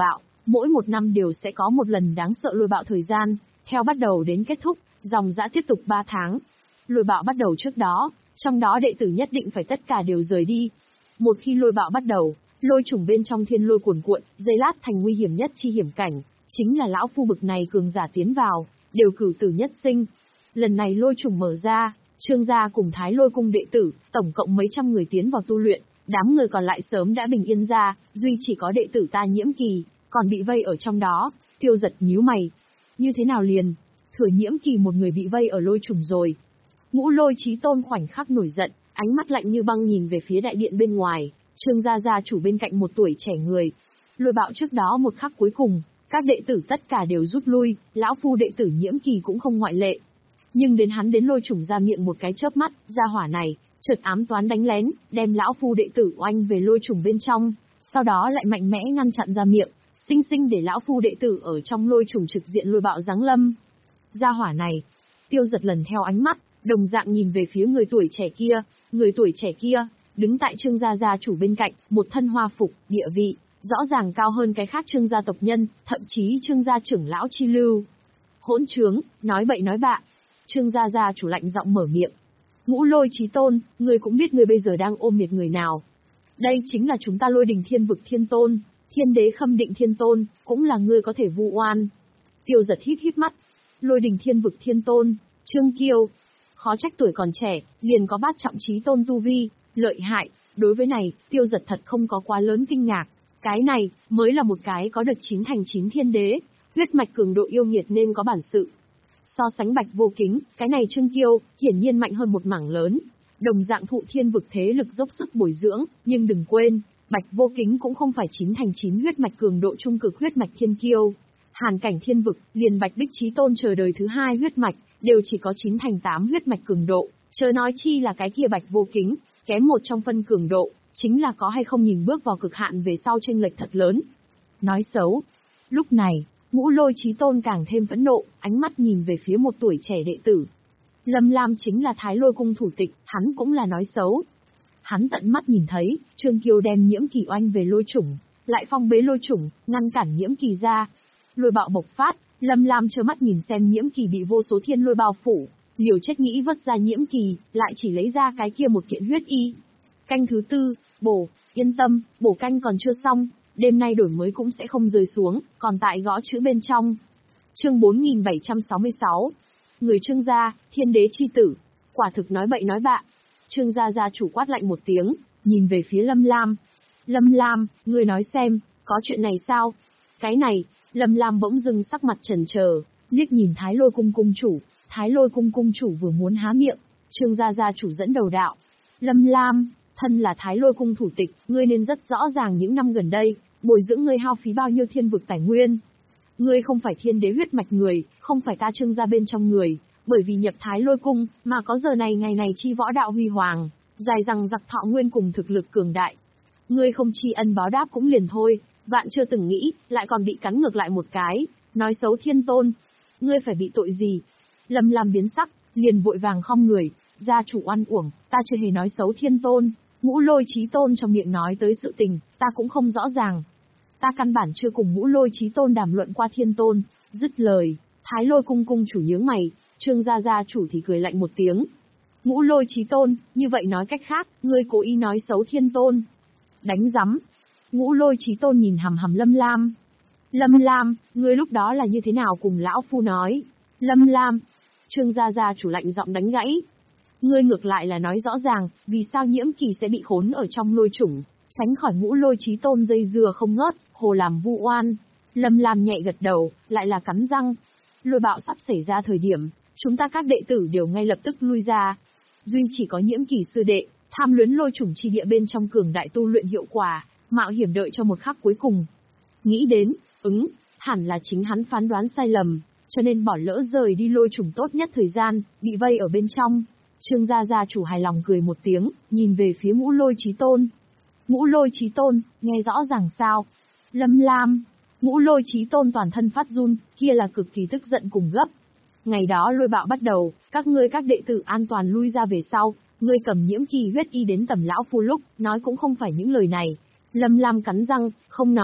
Mỗi một năm đều sẽ có một lần đáng sợ lôi bạo thời gian, theo bắt đầu đến kết thúc, dòng dã tiếp tục ba tháng. Lôi bạo bắt đầu trước đó, trong đó đệ tử nhất định phải tất cả đều rời đi. Một khi lôi bạo bắt đầu, lôi trùng bên trong thiên lôi cuồn cuộn, giây lát thành nguy hiểm nhất chi hiểm cảnh, chính là lão phu bực này cường giả tiến vào, đều cửu tử nhất sinh. Lần này lôi trùng mở ra, Trương gia cùng Thái Lôi cung đệ tử, tổng cộng mấy trăm người tiến vào tu luyện, đám người còn lại sớm đã bình yên ra, duy chỉ có đệ tử ta Nhiễm Kỳ, còn bị vây ở trong đó. Tiêu Giật nhíu mày. Như thế nào liền? Thừa Nhiễm Kỳ một người bị vây ở lôi trùng rồi. Ngũ Lôi Chí Tôn khoảnh khắc nổi giận, ánh mắt lạnh như băng nhìn về phía đại điện bên ngoài, Trương gia gia chủ bên cạnh một tuổi trẻ người. Lôi bạo trước đó một khắc cuối cùng, các đệ tử tất cả đều rút lui, lão phu đệ tử Nhiễm Kỳ cũng không ngoại lệ. Nhưng đến hắn đến lôi trùng ra miệng một cái chớp mắt, gia hỏa này, chợt ám toán đánh lén, đem lão phu đệ tử oanh về lôi trùng bên trong, sau đó lại mạnh mẽ ngăn chặn ra miệng, sinh sinh để lão phu đệ tử ở trong lôi trùng trực diện lôi bạo giáng lâm. Gia hỏa này, Tiêu Giật lần theo ánh mắt, đồng dạng nhìn về phía người tuổi trẻ kia, người tuổi trẻ kia, đứng tại Trương gia gia chủ bên cạnh, một thân hoa phục, địa vị, rõ ràng cao hơn cái khác Trương gia tộc nhân, thậm chí Trương gia trưởng lão chi lưu. Hỗn trướng, nói bậy nói bạ. Trương gia gia chủ lạnh giọng mở miệng. Ngũ Lôi Chí Tôn, ngươi cũng biết ngươi bây giờ đang ôm miệt người nào. Đây chính là chúng ta Lôi Đình Thiên Vực Thiên Tôn, Thiên Đế Khâm Định Thiên Tôn, cũng là ngươi có thể vu oan. Tiêu Giật hít hít mắt. Lôi Đình Thiên Vực Thiên Tôn, Trương Kiêu. Khó trách tuổi còn trẻ, liền có bát trọng chí tôn tu vi, lợi hại. Đối với này, Tiêu Giật thật không có quá lớn kinh ngạc. Cái này, mới là một cái có được chín thành chín thiên đế, huyết mạch cường độ yêu nghiệt nên có bản sự. So sánh Bạch Vô Kính, cái này Trương Kiêu, hiển nhiên mạnh hơn một mảng lớn. Đồng dạng thụ thiên vực thế lực dốc sức bồi dưỡng, nhưng đừng quên, Bạch Vô Kính cũng không phải chín thành chín huyết mạch cường độ trung cực huyết mạch thiên kiêu. Hàn cảnh thiên vực, liền Bạch Bích Chí Tôn chờ đời thứ hai huyết mạch, đều chỉ có chín thành tám huyết mạch cường độ, chớ nói chi là cái kia Bạch Vô Kính, kém một trong phân cường độ, chính là có hay không nhìn bước vào cực hạn về sau chênh lệch thật lớn. Nói xấu. Lúc này, Ngũ Lôi Chí Tôn càng thêm phẫn nộ, ánh mắt nhìn về phía một tuổi trẻ đệ tử. Lâm Lam chính là Thái Lôi cung thủ tịch, hắn cũng là nói xấu. Hắn tận mắt nhìn thấy, Trương Kiêu đem Nhiễm Kỳ oanh về lôi chủng, lại phong bế lôi chủng, ngăn cản Nhiễm Kỳ ra. Lôi bạo bộc phát, Lâm Lam trơ mắt nhìn xem Nhiễm Kỳ bị vô số thiên lôi bao phủ, liều chết nghĩ vứt ra Nhiễm Kỳ, lại chỉ lấy ra cái kia một kiện huyết y. Canh thứ tư, bổ, yên tâm, bổ canh còn chưa xong, đêm nay đổi mới cũng sẽ không rơi xuống, còn tại gõ chữ bên trong. Chương bốn nghìn bảy trăm sáu mươi sáu. Người Trương gia, thiên đế chi tử, quả thực nói bậy nói bạ. Trương gia gia chủ quát lạnh một tiếng, nhìn về phía Lâm Lam. Lâm Lam, ngươi nói xem, có chuyện này sao? Cái này, Lâm Lam bỗng dưng sắc mặt chần chờ, liếc nhìn Thái Lôi cung cung chủ. Thái Lôi cung cung chủ vừa muốn há miệng, Trương gia gia chủ dẫn đầu đạo. Lâm Lam, thân là Thái Lôi cung thủ tịch, ngươi nên rất rõ ràng những năm gần đây, bồi dưỡng ngươi hao phí bao nhiêu thiên vực tài nguyên. Ngươi không phải thiên đế huyết mạch người, không phải ta Trương gia bên trong người, bởi vì nhập Thái Lôi cung, mà có giờ này ngày này chi võ đạo huy hoàng, dài rằng giặc thọ nguyên cùng thực lực cường đại. Ngươi không tri ân báo đáp cũng liền thôi, vạn chưa từng nghĩ, lại còn bị cắn ngược lại một cái, nói xấu thiên tôn. Ngươi phải bị tội gì? Lâm Lam biến sắc, liền vội vàng khom người, gia chủ oan uổng, ta chưa hề nói xấu thiên tôn. Ngũ Lôi Chí Tôn trong miệng nói tới sự tình, ta cũng không rõ ràng. Ta căn bản chưa cùng Ngũ Lôi Chí Tôn đàm luận qua thiên tôn. Dứt lời, Thái Lôi cung cung chủ nhướng mày, Trương gia gia chủ thì cười lạnh một tiếng. Ngũ Lôi Chí Tôn, như vậy nói cách khác, ngươi cố ý nói xấu thiên tôn. Đánh rắm. Ngũ Lôi Chí Tôn nhìn hằm hằm Lâm Lam. Lâm Lam, ngươi lúc đó là như thế nào cùng lão phu nói? Lâm Lam. Trương gia gia chủ lạnh giọng đánh gãy. Ngươi ngược lại là nói rõ ràng, vì sao Nhiễm Kỳ sẽ bị khốn ở trong lôi chủng, tránh khỏi Ngũ Lôi Chí Tôn dây dưa không ngớt, hồ làm vu oan. Lâm Lam nhẹ gật đầu, lại là cắn răng. Lôi bạo sắp xảy ra thời điểm, chúng ta các đệ tử đều ngay lập tức lui ra. Duy chỉ có Nhiễm Kỳ sư đệ, tham luyến lôi chủng chi địa bên trong cường đại tu luyện hiệu quả, mạo hiểm đợi cho một khắc cuối cùng. Nghĩ đến, ứng, hẳn là chính hắn phán đoán sai lầm, cho nên bỏ lỡ rời đi lôi chủng tốt nhất thời gian, bị vây ở bên trong. Trương gia gia chủ hài lòng cười một tiếng, nhìn về phía Ngũ Lôi Chí Tôn. Ngũ Lôi Chí Tôn, nghe rõ ràng sao? Lâm Lam. Ngũ Lôi Chí Tôn toàn thân phát run, kia là cực kỳ tức giận cùng gấp. Ngày đó lôi bạo bắt đầu, các ngươi các đệ tử an toàn lui ra về sau, ngươi cầm Nhiễm Kỳ huyết y đến tầm lão phu lúc, nói cũng không phải những lời này. Lâm Lam cắn răng, không nói.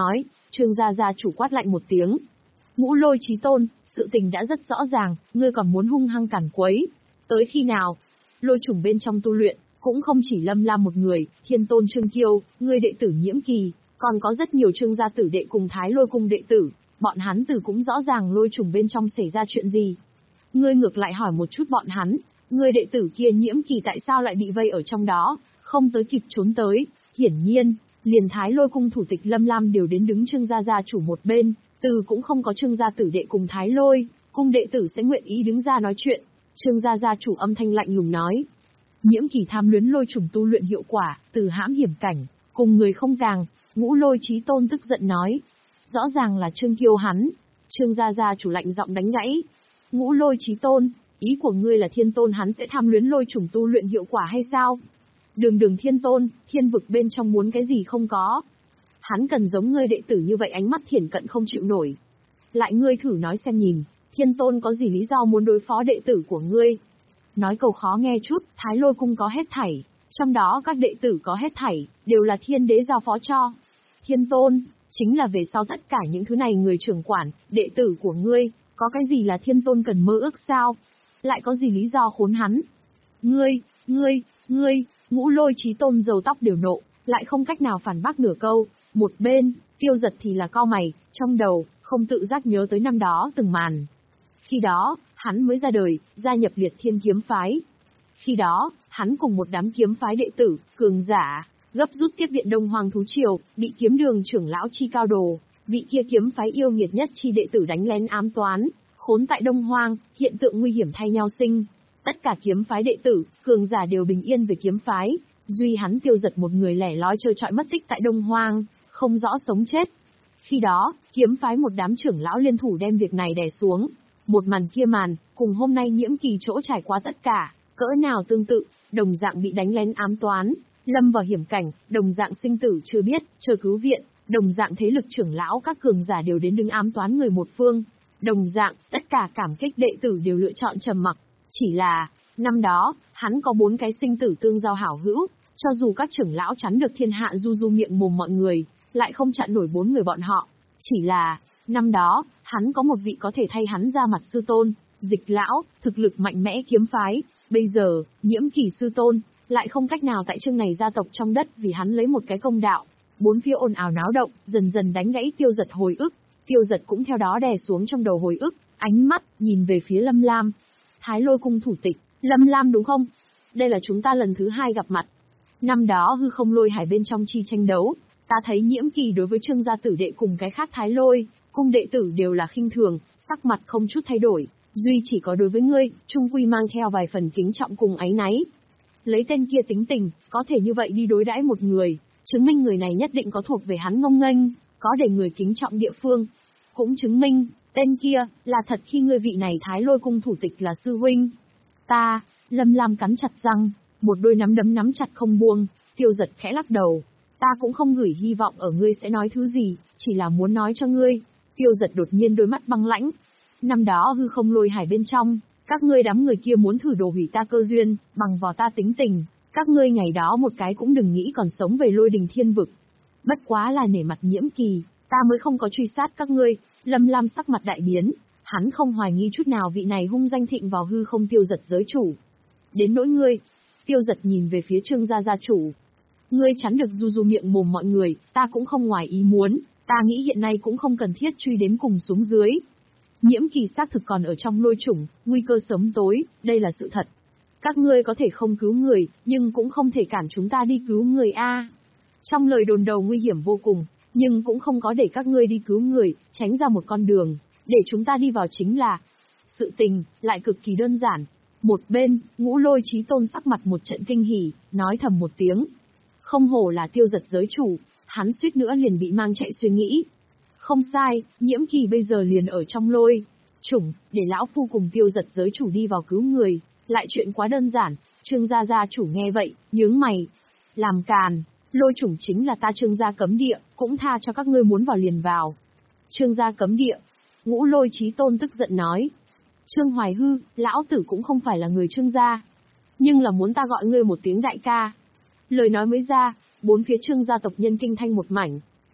Trương gia gia chủ quát lạnh một tiếng. Ngũ Lôi Chí Tôn, sự tình đã rất rõ ràng, ngươi còn muốn hung hăng cản quấy. Tới khi nào? Lôi chủng bên trong tu luyện, cũng không chỉ Lâm Lam một người, Thiên Tôn Trương Kiêu, ngươi đệ tử Nhiễm Kỳ, còn có rất nhiều Trương gia tử đệ cùng Thái Lôi cung đệ tử, bọn hắn từ cũng rõ ràng lôi chủng bên trong xảy ra chuyện gì. Ngươi ngược lại hỏi một chút bọn hắn, ngươi đệ tử kia Nhiễm Kỳ tại sao lại bị vây ở trong đó, không tới kịp trốn tới. Hiển nhiên, liền Thái Lôi cung thủ tịch Lâm Lam đều đến đứng Trương gia gia chủ một bên, từ cũng không có Trương gia tử đệ cùng Thái Lôi cung đệ tử sẽ nguyện ý đứng ra nói chuyện. Trương gia gia chủ âm thanh lạnh lùng nói. Nhiễm Kỳ tham luyến lôi trùng tu luyện hiệu quả, từ hãm hiểm cảnh, cùng người không càng. Ngũ Lôi Chí Tôn tức giận nói. Rõ ràng là Trương Kiêu hắn. Trương gia gia chủ lạnh giọng đánh gãy. Ngũ Lôi Chí Tôn, ý của ngươi là Thiên Tôn hắn sẽ tham luyến lôi trùng tu luyện hiệu quả hay sao? Đường đường Thiên Tôn, thiên vực bên trong muốn cái gì không có. Hắn cần giống ngươi đệ tử như vậy ánh mắt thiển cận không chịu nổi. Lại ngươi thử nói xem nhìn, Thiên Tôn có gì lý do muốn đối phó đệ tử của ngươi? Nói câu khó nghe chút, Thái Lôi cung có hết thảy, trong đó các đệ tử có hết thảy, đều là thiên đế giao phó cho. Thiên Tôn, chính là về sau tất cả những thứ này người trưởng quản, đệ tử của ngươi, có cái gì là Thiên Tôn cần mơ ước sao? Lại có gì lý do khốn hắn? Ngươi, ngươi, ngươi, Ngũ Lôi Chí Tôn râu tóc đều nộ, lại không cách nào phản bác nửa câu. Một bên, Tiêu Giật thì là cau mày, trong đầu, không tự giác nhớ tới năm đó từng màn. Khi đó, hắn mới ra đời, gia nhập Liệt Thiên kiếm phái. Khi đó, hắn cùng một đám kiếm phái đệ tử, cường giả, gấp rút tiếp viện Đông Hoang thú triều, bị kiếm đường trưởng lão Chi Cao Đồ, vị kia kiếm phái yêu nghiệt nhất chi đệ tử đánh lén ám toán, khốn tại Đông Hoang, hiện tượng nguy hiểm thay nhau sinh. Tất cả kiếm phái đệ tử, cường giả đều bình yên về kiếm phái, duy hắn Tiêu Giật một người lẻ loi trơ trọi mất tích tại Đông Hoang, không rõ sống chết. Khi đó, kiếm phái một đám trưởng lão liên thủ đem việc này đè xuống. Một màn kia màn, cùng hôm nay Nhiễm Kỳ chỗ trải qua tất cả, cỡ nào tương tự, đồng dạng bị đánh lén ám toán, lâm vào hiểm cảnh, đồng dạng sinh tử chưa biết, chờ cứu viện, đồng dạng thế lực trưởng lão các cường giả đều đến đứng ám toán người một phương. Đồng dạng, tất cả cảm kích đệ tử đều lựa chọn trầm mặc. Chỉ là, năm đó, hắn có bốn cái sinh tử tương giao hảo hữu, cho dù các trưởng lão chắn được thiên hạ du du miệng mồm mọi người, lại không chặn nổi bốn người bọn họ. Chỉ là, năm đó, hắn có một vị có thể thay hắn ra mặt sư tôn, Dịch lão, thực lực mạnh mẽ kiếm phái. Bây giờ, Nhiễm Kỳ sư tôn, lại không cách nào tại chương này gia tộc trong đất vì hắn lấy một cái công đạo. Bốn phía ồn ào náo động, dần dần đánh gãy Tiêu Giật hồi ức. Tiêu Giật cũng theo đó đè xuống trong đầu hồi ức, ánh mắt, nhìn về phía Lâm Lam. Thái Lôi cung thủ tịch, Lâm Lam đúng không? Đây là chúng ta lần thứ hai gặp mặt. Năm đó hư không lôi hải bên trong chi tranh đấu, ta thấy Nhiễm Kỳ đối với Trương gia tử đệ cùng cái khác Thái Lôi cung đệ tử đều là khinh thường, sắc mặt không chút thay đổi, duy chỉ có đối với ngươi, trung quy mang theo vài phần kính trọng cùng áy náy. Lấy tên kia tính tình, có thể như vậy đi đối đãi một người, chứng minh người này nhất định có thuộc về hắn ngông nghênh, có để người kính trọng địa phương. Cũng chứng minh, tên kia, là thật khi ngươi vị này Thái Lôi cung thủ tịch là sư huynh. Ta, Lâm Lam cắn chặt răng, một đôi nắm đấm nắm chặt không buông. Tiêu Giật khẽ lắc đầu. Ta cũng không gửi hy vọng ở ngươi sẽ nói thứ gì, chỉ là muốn nói cho ngươi. Tiêu Giật đột nhiên đôi mắt băng lãnh. Năm đó hư không lôi hải bên trong, các ngươi đám người kia muốn thử đổ hủy ta cơ duyên, bằng vào ta tính tình, các ngươi ngày đó một cái cũng đừng nghĩ còn sống về Lôi Đình Thiên Vực. Bất quá là nể mặt Nhiễm Kỳ, ta mới không có truy sát các ngươi. Lâm Lam sắc mặt đại biến, hắn không hoài nghi chút nào vị này hung danh thịnh vào hư không Tiêu Giật giới chủ. Đến nỗi ngươi, Tiêu Giật nhìn về phía Trương gia gia chủ. Ngươi chắn được du du miệng mồm mọi người, ta cũng không ngoài ý muốn, ta nghĩ hiện nay cũng không cần thiết truy đến cùng xuống dưới. Nhiễm Kỳ xác thực còn ở trong lôi chủng, nguy cơ sớm tối, đây là sự thật. Các ngươi có thể không cứu người, nhưng cũng không thể cản chúng ta đi cứu người a. Trong lời đồn đầu nguy hiểm vô cùng, nhưng cũng không có để các ngươi đi cứu người, tránh ra một con đường, để chúng ta đi vào chính là. Sự tình, lại cực kỳ đơn giản. Một bên, Ngũ Lôi Chí Tôn sắc mặt một trận kinh hỉ, nói thầm một tiếng. Không hổ là Tiêu Giật giới chủ, hắn suýt nữa liền bị mang chạy suy nghĩ. Không sai, Nhiễm Kỳ bây giờ liền ở trong lôi chủng, để lão phu cùng Tiêu Giật giới chủ đi vào cứu người, lại chuyện quá đơn giản. Trương gia gia chủ nghe vậy, nhướng mày. Làm càn, lôi chủng chính là ta Trương gia cấm địa, cũng tha cho các ngươi muốn vào liền vào. Trương gia cấm địa, Ngũ Lôi Chí Tôn tức giận nói. Trương Hoài Hư, lão tử cũng không phải là người Trương gia, nhưng là muốn ta gọi ngươi một tiếng đại ca. Lời nói mới ra, bốn phía Trương gia tộc nhân kinh thanh một mảnh.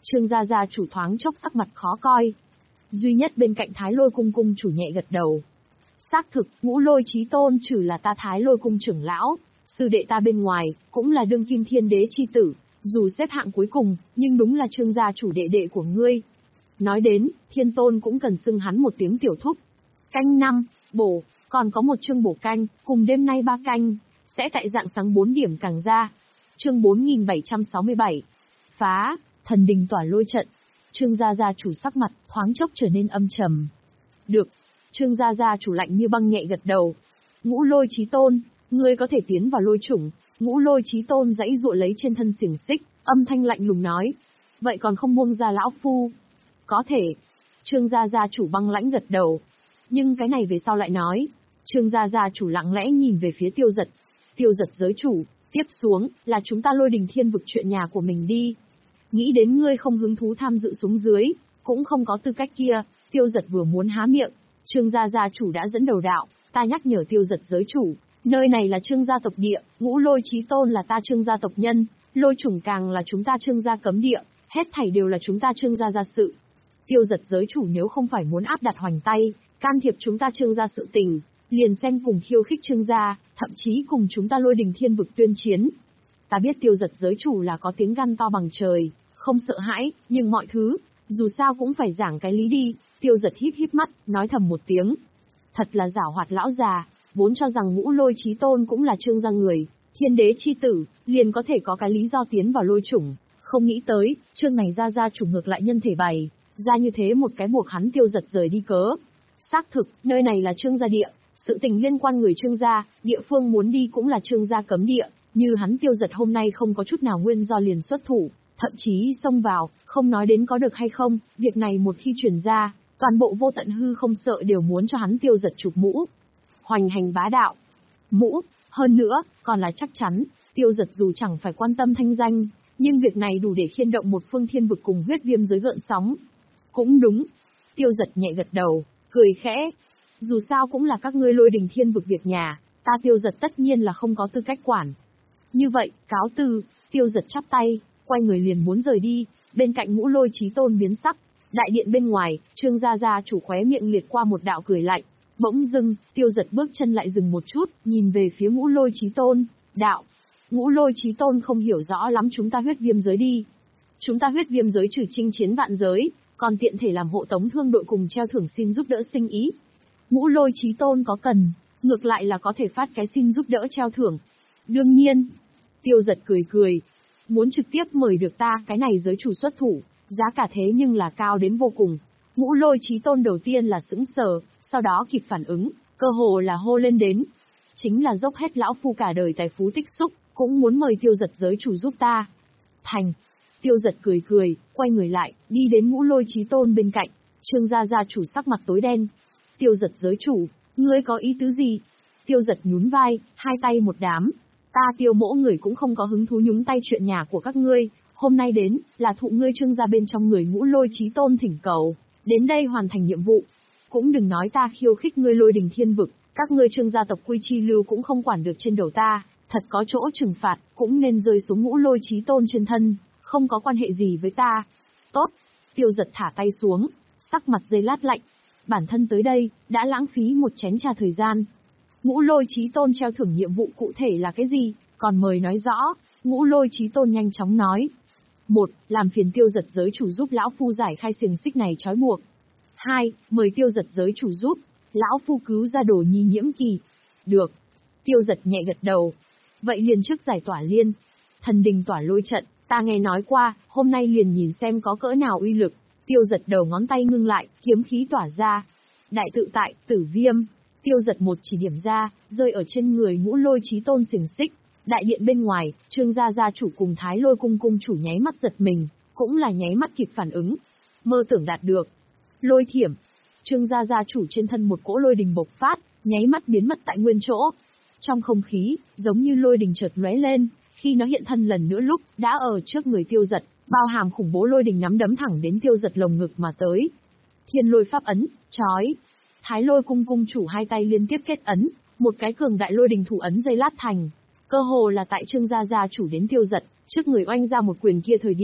Trương gia gia chủ thoáng chốc sắc mặt khó coi. Duy nhất bên cạnh Thái Lôi cung cung chủ nhẹ gật đầu. Xác thực, Ngũ Lôi Chí Tôn trừ là ta Thái Lôi cung trưởng lão, sư đệ ta bên ngoài, cũng là đương kim thiên đế chi tử, dù xếp hạng cuối cùng, nhưng đúng là Trương gia chủ đệ đệ của ngươi. Nói đến, Thiên Tôn cũng cần xưng hắn một tiếng tiểu thúc. Canh năm, bổ, còn có một chương bổ canh, cùng đêm nay ba canh, sẽ tại dạng sáng bốn điểm càng ra. Chương bốn nghìn bảy trăm sáu mươi bảy. Phá, thần đình tỏa lôi trận. Trương gia gia chủ sắc mặt, thoáng chốc trở nên âm trầm. Được. Trương gia gia chủ lạnh như băng nhẹ gật đầu. Ngũ Lôi Chí Tôn, ngươi có thể tiến vào lôi chủng. Ngũ Lôi Chí Tôn giãy giụa lấy trên thân xiềng xích, âm thanh lạnh lùng nói. Vậy còn không buông ra lão phu? Có thể. Trương gia gia chủ băng lãnh gật đầu. Nhưng cái này về sau lại nói. Trương gia gia chủ lặng lẽ nhìn về phía Tiêu Giật. Tiêu Giật giới chủ, tiếp xuống, là chúng ta Lôi Đình Thiên vực chuyện nhà của mình đi. Nghĩ đến ngươi không hứng thú tham dự xuống dưới, cũng không có tư cách kia. Tiêu Giật vừa muốn há miệng, Trương gia gia chủ đã dẫn đầu đạo, ta nhắc nhở Tiêu Giật giới chủ, nơi này là Trương gia tộc địa, Ngũ Lôi Chí Tôn là ta Trương gia tộc nhân, lôi chủng càng là chúng ta Trương gia cấm địa, hết thảy đều là chúng ta Trương gia gia sự. Tiêu Giật giới chủ nếu không phải muốn áp đặt hoành tay, can thiệp chúng ta Trương gia sự tình, liền xem cùng khiêu khích Trương gia, thậm chí cùng chúng ta Lôi Đình Thiên vực tuyên chiến. Ta biết Tiêu Giật giới chủ là có tiếng gan to bằng trời, không sợ hãi, nhưng mọi thứ, dù sao cũng phải giảng cái lý đi. Tiêu Giật híp híp mắt, nói thầm một tiếng. Thật là giảo hoạt lão già, vốn cho rằng Ngũ Lôi Chí Tôn cũng là Trương gia người, thiên đế chi tử, liền có thể có cái lý do tiến vào lôi chủng. Không nghĩ tới, Trương này gia gia chủ ngược lại nhân thể bày, ra như thế một cái buộc hắn Tiêu Giật rời đi cớ. Xác thực, nơi này là Trương gia địa, sự tình liên quan người Trương gia, địa phương muốn đi cũng là Trương gia cấm địa, như hắn Tiêu Giật hôm nay không có chút nào nguyên do liền xuất thủ, thậm chí xông vào, không nói đến có được hay không, việc này một khi truyền ra, toàn bộ vô tận hư không sợ đều muốn cho hắn Tiêu Giật chụp mũ. Hoành hành bá đạo. Mũ, hơn nữa, còn là chắc chắn, Tiêu Giật dù chẳng phải quan tâm thanh danh, nhưng việc này đủ để khiên động một phương thiên vực cùng huyết viêm giới gợn sóng. Cũng đúng. Tiêu Giật nhẹ gật đầu, cười khẽ. Dù sao cũng là các ngươi Lôi Đình Thiên vực việc nhà, ta Tiêu Giật tất nhiên là không có tư cách quản. Như vậy, cáo từ, Tiêu Giật chắp tay, quay người liền muốn rời đi, bên cạnh Ngũ Lôi Chí Tôn biến sắc. Đại điện bên ngoài, Trương gia gia chủ khóe miệng liệt qua một đạo cười lạnh. Bỗng dưng, Tiêu Giật bước chân lại dừng một chút, nhìn về phía Ngũ Lôi Chí Tôn, đạo. Ngũ Lôi Chí Tôn không hiểu rõ lắm chúng ta huyết viêm giới đi. Chúng ta huyết viêm giới trừ chinh chiến vạn giới, còn tiện thể làm hộ tống thương đội cùng treo thưởng xin giúp đỡ sinh ý. Ngũ Lôi Chí Tôn có cần, ngược lại là có thể phát cái xin giúp đỡ treo thưởng. Đương nhiên. Tiêu Giật cười cười. Muốn trực tiếp mời được ta cái này giới chủ xuất thủ, giá cả thế nhưng là cao đến vô cùng. Ngũ Lôi Chí Tôn đầu tiên là sững sờ, sau đó kịp phản ứng, cơ hồ là hô lên đến. Chính là dốc hết lão phu cả đời tài phú tích xúc, cũng muốn mời Tiêu Giật giới chủ giúp ta. Thành. Tiêu Giật cười cười, quay người lại, đi đến Ngũ Lôi Chí Tôn bên cạnh. Trương gia gia chủ sắc mặt tối đen. Tiêu Giật giới chủ, ngươi có ý tứ gì? Tiêu Giật nhún vai, hai tay một đám. Ta Tiêu mỗ người cũng không có hứng thú nhúng tay chuyện nhà của các ngươi, hôm nay đến, là thụ ngươi Trương gia bên trong người Ngũ Lôi Chí Tôn thỉnh cầu, đến đây hoàn thành nhiệm vụ. Cũng đừng nói ta khiêu khích ngươi Lôi Đình Thiên vực, các ngươi Trương gia tộc quy chi lưu cũng không quản được trên đầu ta, thật có chỗ trừng phạt, cũng nên rơi xuống Ngũ Lôi Chí Tôn trên thân, không có quan hệ gì với ta. Tốt. Tiêu Giật thả tay xuống, sắc mặt giây lát lạnh. Bản thân tới đây, đã lãng phí một chén trà thời gian. Ngũ Lôi Chí Tôn treo thưởng nhiệm vụ cụ thể là cái gì, còn mời nói rõ. Ngũ Lôi Chí Tôn nhanh chóng nói. Một, làm phiền Tiêu Giật giới chủ giúp lão phu giải khai xiềng xích này trói buộc. Hai, mời Tiêu Giật giới chủ giúp lão phu cứu ra Đồ Nhi Nhiễm Kỳ. Được. Tiêu Giật nhẹ gật đầu. Vậy liền trước giải tỏa liên. Thần đình tỏa lôi trận, ta nghe nói qua, hôm nay liền nhìn xem có cỡ nào uy lực. Tiêu Giật đầu ngón tay ngưng lại, kiếm khí tỏa ra. Đại tự tại, tử viêm. Tiêu Giật một chỉ điểm ra, rơi ở trên người Ngũ Lôi Chí Tôn xiềng xích. Đại điện bên ngoài, Trương gia gia chủ cùng Thái Lôi cung cung chủ nháy mắt giật mình, cũng là nháy mắt kịp phản ứng. Mơ tưởng đạt được. Lôi thiểm. Trương gia gia chủ trên thân một cỗ lôi đình bộc phát, nháy mắt biến mất tại nguyên chỗ. Trong không khí, giống như lôi đình chợt lóe lên, khi nó hiện thân lần nữa lúc, đã ở trước người Tiêu Giật, bao hàm khủng bố lôi đình nắm đấm thẳng đến Tiêu Giật lồng ngực mà tới. Thiên lôi pháp ấn, chói. Thái Lôi cung cung chủ hai tay liên tiếp kết ấn, một cái cường đại lôi đình thủ ấn dây lát thành. Cơ hồ là tại Trương gia gia chủ đến Tiêu Giật, trước người oanh ra một quyền kia thời điểm,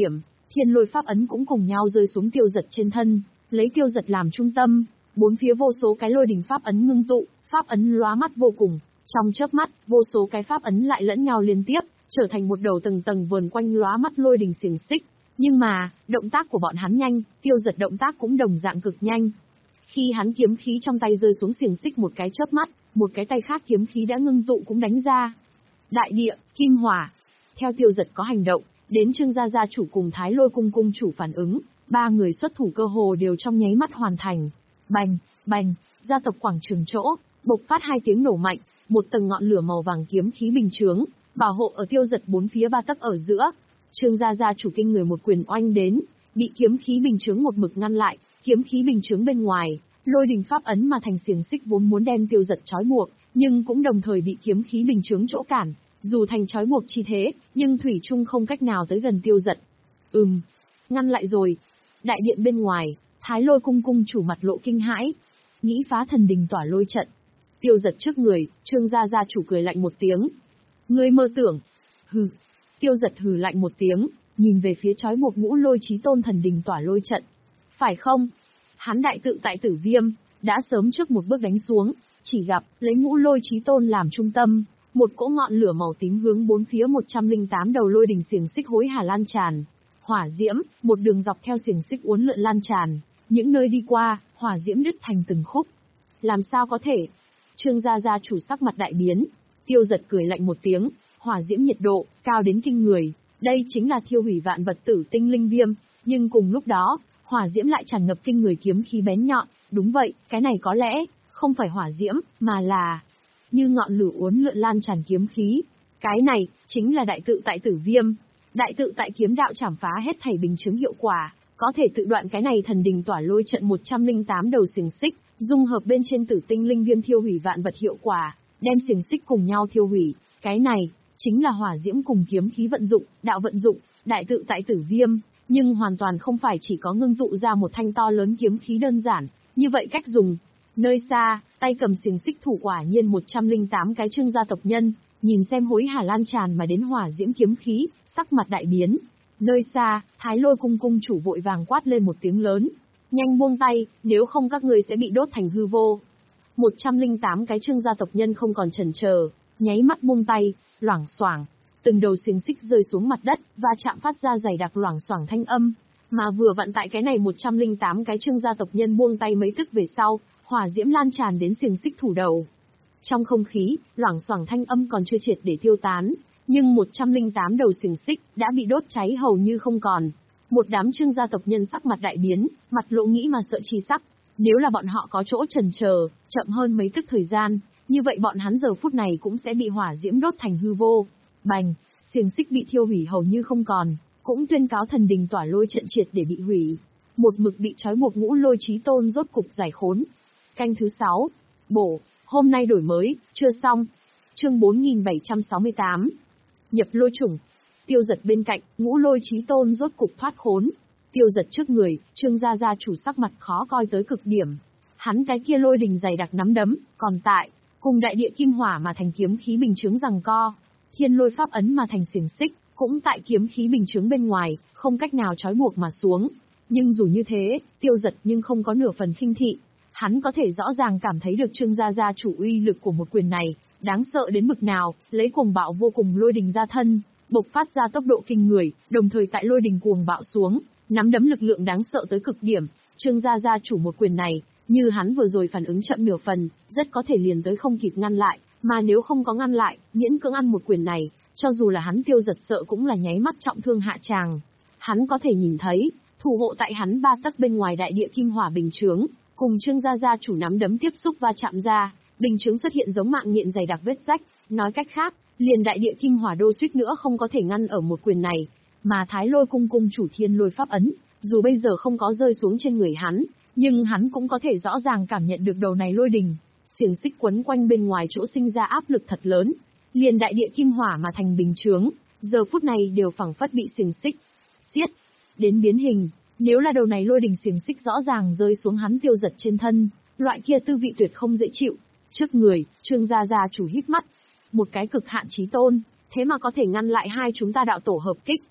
Thiên lôi pháp ấn cũng cùng nhau rơi xuống Tiêu Giật trên thân, lấy Tiêu Giật làm trung tâm, bốn phía vô số cái lôi đình pháp ấn ngưng tụ, pháp ấn lóa mắt vô cùng, trong chớp mắt, vô số cái pháp ấn lại lẫn nhau liên tiếp, trở thành một đầu tầng tầng vờn quanh lóa mắt lôi đình xiềng xích. Nhưng mà, động tác của bọn hắn nhanh, Tiêu Giật động tác cũng đồng dạng cực nhanh. Khi hắn kiếm khí trong tay rơi xuống xiềng xích một cái chớp mắt, một cái tay khác kiếm khí đã ngưng tụ cũng đánh ra. Đại địa, kim hỏa. Theo Tiêu Giật có hành động, đến Trương gia gia chủ cùng Thái Lôi cung cung chủ phản ứng, ba người xuất thủ cơ hồ đều trong nháy mắt hoàn thành. Bành, bành, gia tộc quảng trường chỗ, bộc phát hai tiếng nổ mạnh, một tầng ngọn lửa màu vàng kiếm khí bình chướng, bảo hộ ở Tiêu Giật bốn phía ba tấc ở giữa. Trương gia gia chủ kinh người một quyền oanh đến, bị kiếm khí bình chướng một mực ngăn lại, kiếm khí bình chướng bên ngoài, lôi đình pháp ấn mà thành xiềng xích vốn muốn đem Tiêu Giật trói buộc, nhưng cũng đồng thời bị kiếm khí bình chướng chỗ cản, dù thành trói buộc chi thế, nhưng thủy chung không cách nào tới gần Tiêu Giật. Ừm, ngăn lại rồi. Đại điện bên ngoài, Thái Lôi cung cung chủ mặt lộ kinh hãi, nghĩ phá thần đình tỏa lôi trận. Tiêu Giật trước người, Trương gia gia chủ cười lạnh một tiếng. Ngươi mơ tưởng. Hừ. Tiêu Giật hừ lạnh một tiếng, nhìn về phía trói buộc ngũ lôi chí tôn thần đình tỏa lôi trận. Phải không? Hắn đại tự tại Tử Viêm, đã sớm trước một bước đánh xuống, chỉ gặp, lấy ngũ lôi chí tôn làm trung tâm, một cỗ ngọn lửa màu tím hướng bốn phía một trăm lẻ tám đầu lôi đình xiềng xích hối hả lan tràn. Hỏa diễm, một đường dọc theo xiềng xích uốn lượn lan tràn, những nơi đi qua, hỏa diễm đứt thành từng khúc. Làm sao có thể? Trương gia gia chủ sắc mặt đại biến, Tiêu Giật cười lạnh một tiếng, hỏa diễm nhiệt độ, cao đến kinh người, đây chính là thiêu hủy vạn vật tử tinh linh viêm, nhưng cùng lúc đó, hỏa diễm lại tràn ngập kinh người kiếm khí bén nhọn, đúng vậy, cái này có lẽ, không phải hỏa diễm, mà là như ngọn lửa uốn lượn lan tràn kiếm khí. Cái này, chính là đại tự tại Tử Viêm. Đại tự tại kiếm đạo chảm phá hết thảy bình chứng hiệu quả, có thể tự đoạn cái này thần đình tỏa lôi trận một trăm lẻ tám đầu xiềng xích, dung hợp bên trên tử tinh linh viêm thiêu hủy vạn vật hiệu quả, đem xiềng xích cùng nhau thiêu hủy. Cái này, chính là hỏa diễm cùng kiếm khí vận dụng, đạo vận dụng, đại tự tại Tử Viêm, nhưng hoàn toàn không phải chỉ có ngưng tụ ra một thanh to lớn kiếm khí đơn giản, như vậy cách dùng. Nơi xa, tay cầm xiềng xích thủ quả nhiên một trăm lẻ tám cái Trương gia tộc nhân, nhìn xem hối hả lan tràn mà đến hỏa diễm kiếm khí, sắc mặt đại biến. Nơi xa, Thái Lôi cung cung chủ vội vàng quát lên một tiếng lớn. Nhanh buông tay, nếu không các ngươi sẽ bị đốt thành hư vô. một trăm lẻ tám cái Trương gia tộc nhân không còn chần chờ, nháy mắt buông tay, loảng xoảng. Từng đầu xiềng xích rơi xuống mặt đất, và chạm phát ra dày đặc loảng xoảng thanh âm. Mà vừa vặn tại cái này một trăm lẻ tám cái Trương gia tộc nhân buông tay mấy tức về sau, hỏa diễm lan tràn đến xiềng xích thủ đầu. Trong không khí, loảng xoảng thanh âm còn chưa triệt để tiêu tán, nhưng một trăm lẻ tám đầu xiềng xích đã bị đốt cháy hầu như không còn. Một đám Trương gia tộc nhân sắc mặt đại biến, mặt lộ nghĩ mà sợ chi sắc. Nếu là bọn họ có chỗ chần chờ, chậm hơn mấy tức thời gian, như vậy bọn hắn giờ phút này cũng sẽ bị hỏa diễm đốt thành hư vô. Bành, xiềng xích bị thiêu hủy hầu như không còn, cũng tuyên cáo thần đình tỏa lôi trận triệt để bị hủy. Một mực bị trói buộc ngũ lôi chí tôn rốt cục giải khốn. Canh thứ sáu, bổ, hôm nay đổi mới, chưa xong. Chương bốn nghìn bảy trăm sáu mươi tám. Nhập lôi chủng. Tiêu Giật bên cạnh, ngũ lôi chí tôn rốt cục thoát khốn. Tiêu Giật trước người, Trương gia gia chủ sắc mặt khó coi tới cực điểm. Hắn cái kia lôi đình dày đặc nắm đấm, còn tại, cùng đại địa kim hỏa mà thành kiếm khí bình chướng giằng co. Thiên lôi pháp ấn mà thành xiềng xích, cũng tại kiếm khí bình chướng bên ngoài, không cách nào trói buộc mà xuống. Nhưng dù như thế, Tiêu Giật nhưng không có nửa phần khinh thị. Hắn có thể rõ ràng cảm thấy được Trương gia gia chủ uy lực của một quyền này, đáng sợ đến mực nào, lấy cuồng bạo vô cùng lôi đình ra thân, bộc phát ra tốc độ kinh người, đồng thời tại lôi đình cuồng bạo xuống, nắm đấm lực lượng đáng sợ tới cực điểm. Trương gia gia chủ một quyền này, như hắn vừa rồi phản ứng chậm nửa phần, rất có thể liền tới không kịp ngăn lại, mà nếu không có ngăn lại, miễn cưỡng ăn một quyền này, cho dù là hắn Tiêu Giật sợ cũng là nháy mắt trọng thương hạ tràng. Hắn có thể nhìn thấy, thủ hộ tại hắn ba tấc bên ngoài đại địa kim hỏa bình chướng, cùng Trương gia gia chủ nắm đấm tiếp xúc va chạm ra, bình chướng xuất hiện giống mạng nhện dày đặc vết rách, nói cách khác, liền đại địa kim hỏa đô suýt nữa không có thể ngăn ở một quyền này, mà Thái Lôi cung cung chủ thiên lôi pháp ấn, dù bây giờ không có rơi xuống trên người hắn, nhưng hắn cũng có thể rõ ràng cảm nhận được đầu này lôi đình, xiềng xích quấn quanh bên ngoài chỗ sinh ra áp lực thật lớn, liền đại địa kim hỏa mà thành bình chướng, giờ phút này đều phẳng phất bị xiềng xích siết đến biến hình. Nếu là đầu này lôi đình xiềng xích rõ ràng rơi xuống hắn Tiêu Giật trên thân, loại kia tư vị tuyệt không dễ chịu. Trước người, Trương gia gia chủ híp mắt, một cái cực hạn chí tôn, thế mà có thể ngăn lại hai chúng ta đạo tổ hợp kích.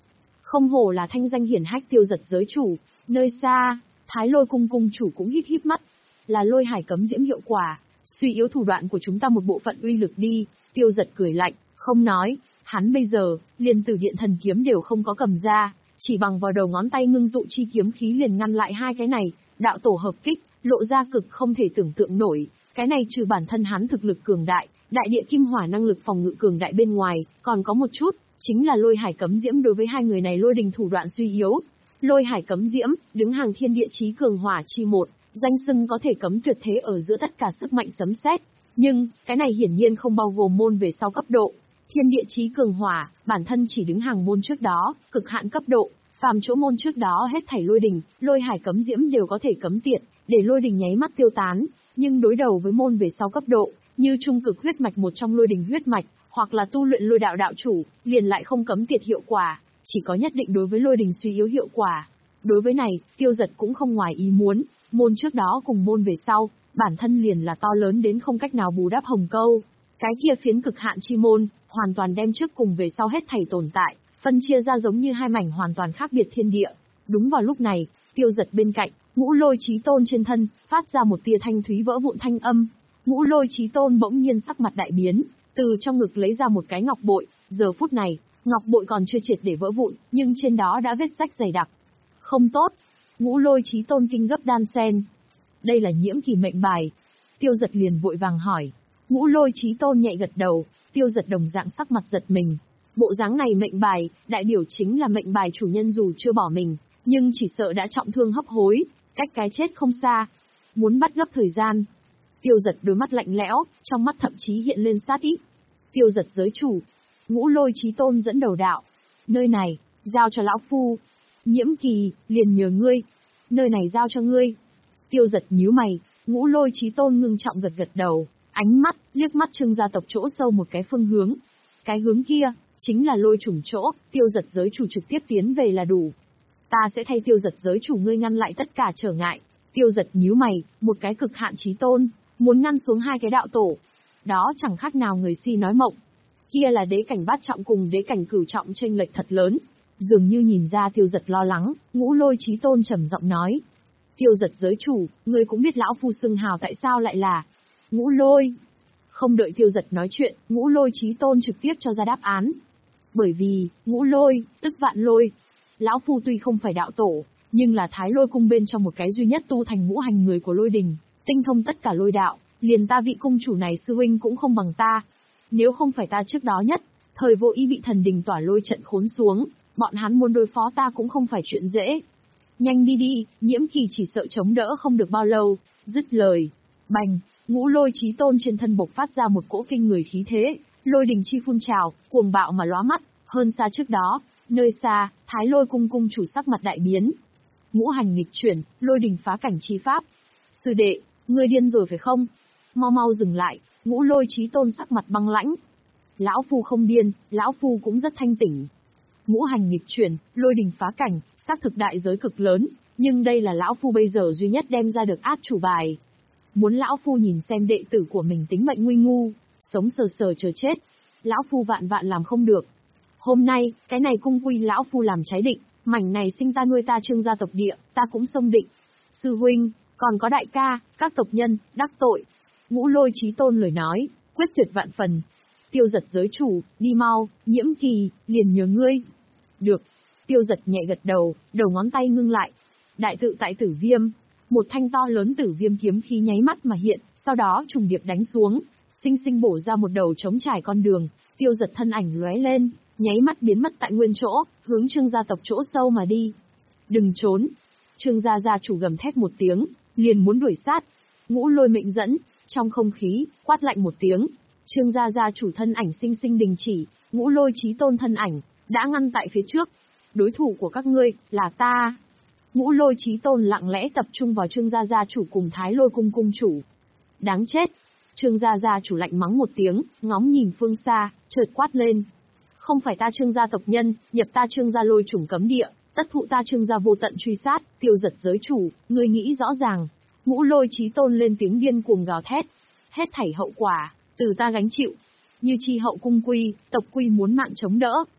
Không hổ là thanh danh hiển hách Tiêu Giật giới chủ, nơi xa, Thái Lôi cung cung chủ cũng híp híp mắt. Là lôi hải cấm diễm hiệu quả, suy yếu thủ đoạn của chúng ta một bộ phận uy lực đi, Tiêu Giật cười lạnh, không nói, hắn bây giờ, liền Tử Điện thần kiếm đều không có cầm ra, chỉ bằng vào đầu ngón tay ngưng tụ chi kiếm khí liền ngăn lại hai cái này, đạo tổ hợp kích, lộ ra cực không thể tưởng tượng nổi, cái này trừ bản thân hắn thực lực cường đại, đại địa kim hỏa năng lực phòng ngự cường đại bên ngoài, còn có một chút, chính là lôi hải cấm diễm đối với hai người này lôi đình thủ đoạn suy yếu. Lôi hải cấm diễm, đứng hàng thiên địa chí cường hỏa chi một, danh xưng có thể cấm tuyệt thế ở giữa tất cả sức mạnh sấm sét, nhưng, cái này hiển nhiên không bao gồm môn về sau cấp độ. Thiên địa chí cường hỏa, bản thân chỉ đứng hàng môn trước đó, cực hạn cấp độ, phàm chỗ môn trước đó hết thảy lôi đình, lôi hải cấm diễm đều có thể cấm tiệt, để lôi đình nháy mắt tiêu tán, nhưng đối đầu với môn về sau cấp độ, như trung cực huyết mạch một trong lôi đình huyết mạch, hoặc là tu luyện lôi đạo đạo chủ, liền lại không cấm tiệt hiệu quả, chỉ có nhất định đối với lôi đình suy yếu hiệu quả. Đối với này, Tiêu Giật cũng không ngoài ý muốn, môn trước đó cùng môn về sau, bản thân liền là to lớn đến không cách nào bù đắp hồng câu. Cái kia phiến cực hạn chi môn, hoàn toàn đem trước cùng về sau hết thảy tồn tại, phân chia ra giống như hai mảnh hoàn toàn khác biệt thiên địa. Đúng vào lúc này, Tiêu Giật bên cạnh, Ngũ Lôi Chí Tôn trên thân, phát ra một tia thanh thúy vỡ vụn thanh âm. Ngũ Lôi Chí Tôn bỗng nhiên sắc mặt đại biến, từ trong ngực lấy ra một cái ngọc bội, giờ phút này, ngọc bội còn chưa triệt để vỡ vụn, nhưng trên đó đã vết rách dày đặc. Không tốt. Ngũ Lôi Chí Tôn kinh gấp đan sen. Đây là nhiễm kỳ mệnh bài. Tiêu Giật liền vội vàng hỏi. Ngũ Lôi Chí Tôn nhẹ gật đầu, Tiêu Giật đồng dạng sắc mặt giật mình. Bộ dáng này mệnh bài, đại biểu chính là mệnh bài chủ nhân dù chưa bỏ mình, nhưng chỉ sợ đã trọng thương hấp hối, cách cái chết không xa. Muốn bắt gấp thời gian. Tiêu Giật đôi mắt lạnh lẽo, trong mắt thậm chí hiện lên sát ý. Tiêu Giật giới chủ. Ngũ Lôi Chí Tôn dẫn đầu đạo. Nơi này, giao cho lão phu. Nhiễm kỳ, liền nhờ ngươi. Nơi này giao cho ngươi. Tiêu Giật nhíu mày, Ngũ Lôi Chí Tôn ngưng trọng gật gật đầu, ánh mắt, liếc mắt Trương gia tộc chỗ sâu một cái phương hướng. Cái hướng kia, chính là lôi trùng chỗ, Tiêu Giật giới chủ trực tiếp tiến về là đủ. Ta sẽ thay Tiêu Giật giới chủ ngươi ngăn lại tất cả trở ngại. Tiêu Giật nhíu mày, một cái cực hạn chí tôn, muốn ngăn xuống hai cái đạo tổ. Đó chẳng khác nào người si nói mộng. Kia là đế cảnh bát trọng cùng đế cảnh cửu trọng chênh lệch thật lớn. Dường như nhìn ra Tiêu Giật lo lắng, Ngũ Lôi Chí Tôn trầm giọng nói. Tiêu Giật giới chủ, ngươi cũng biết lão phu xưng hào tại sao lại là Ngũ Lôi. Không đợi Tiêu Giật nói chuyện, Ngũ Lôi Chí Tôn trực tiếp cho ra đáp án. Bởi vì, Ngũ Lôi, tức vạn lôi. Lão phu tuy không phải đạo tổ, nhưng là Thái Lôi cung bên trong một cái duy nhất tu thành ngũ hành người của lôi đình, tinh thông tất cả lôi đạo, liền ta vị cung chủ này sư huynh cũng không bằng ta. Nếu không phải ta trước đó nhất, thời vô ý bị thần đình tỏa lôi trận khốn xuống, bọn hắn muốn đối phó ta cũng không phải chuyện dễ. Nhanh đi đi, nhiễm kỳ chỉ sợ chống đỡ không được bao lâu. Dứt lời. Bành, Ngũ Lôi Chí Tôn trên thân bộc phát ra một cỗ kinh người khí thế, lôi đình chi phun trào, cuồng bạo mà lóa mắt, hơn xa trước đó, nơi xa, Thái Lôi cung cung chủ sắc mặt đại biến. Ngũ hành nghịch chuyển, lôi đình phá cảnh chi pháp. Sư đệ, ngươi điên rồi phải không? Mau mau dừng lại, Ngũ Lôi Chí Tôn sắc mặt băng lãnh. Lão phu không điên, lão phu cũng rất thanh tỉnh. Ngũ hành nghịch chuyển, lôi đình phá cảnh, xác thực đại giới cực lớn, nhưng đây là lão phu bây giờ duy nhất đem ra được át chủ bài. Muốn lão phu nhìn xem đệ tử của mình tính mệnh nguy ngu, sống sờ sờ chờ chết, lão phu vạn vạn làm không được. Hôm nay, cái này cung quy lão phu làm trái định, mảnh này sinh ta nuôi ta Trương gia tộc địa, ta cũng xông định. Sư huynh, còn có đại ca, các tộc nhân, đắc tội. Ngũ Lôi Chí Tôn lời nói, quyết tuyệt vạn phần. Tiêu Giật giới chủ, đi mau, nhiễm kỳ, liền nhờ ngươi. Được. Tiêu Giật nhẹ gật đầu, đầu ngón tay ngưng lại. Đại tự tại tử viêm. Một thanh to lớn tử viêm kiếm khí nháy mắt mà hiện, sau đó trùng điệp đánh xuống, sinh sinh bổ ra một đầu trống trải con đường. Tiêu Giật thân ảnh lóe lên, nháy mắt biến mất tại nguyên chỗ, hướng Trương gia tộc chỗ sâu mà đi. Đừng trốn. Trương gia gia chủ gầm thét một tiếng, liền muốn đuổi sát. Ngũ Lôi mệnh dẫn, trong không khí, quát lạnh một tiếng. Trương gia gia chủ thân ảnh sinh sinh đình chỉ, Ngũ Lôi Chí Tôn thân ảnh, đã ngăn tại phía trước. Đối thủ của các ngươi, là ta. Ngũ Lôi Chí Tôn lặng lẽ tập trung vào Trương gia gia chủ cùng Thái Lôi cung cung chủ. Đáng chết. Trương gia gia chủ lạnh mắng một tiếng, ngóng nhìn phương xa, chợt quát lên. Không phải ta Trương gia tộc nhân, nhập ta Trương gia lôi chủng cấm địa, tất thụ ta Trương gia vô tận truy sát, Tiêu Giật giới chủ, ngươi nghĩ rõ ràng. Ngũ Lôi Chí Tôn lên tiếng điên cuồng gào thét. Hết thảy hậu quả, từ ta gánh chịu. Như chi hậu cung quy, tộc quy muốn mạng chống đỡ,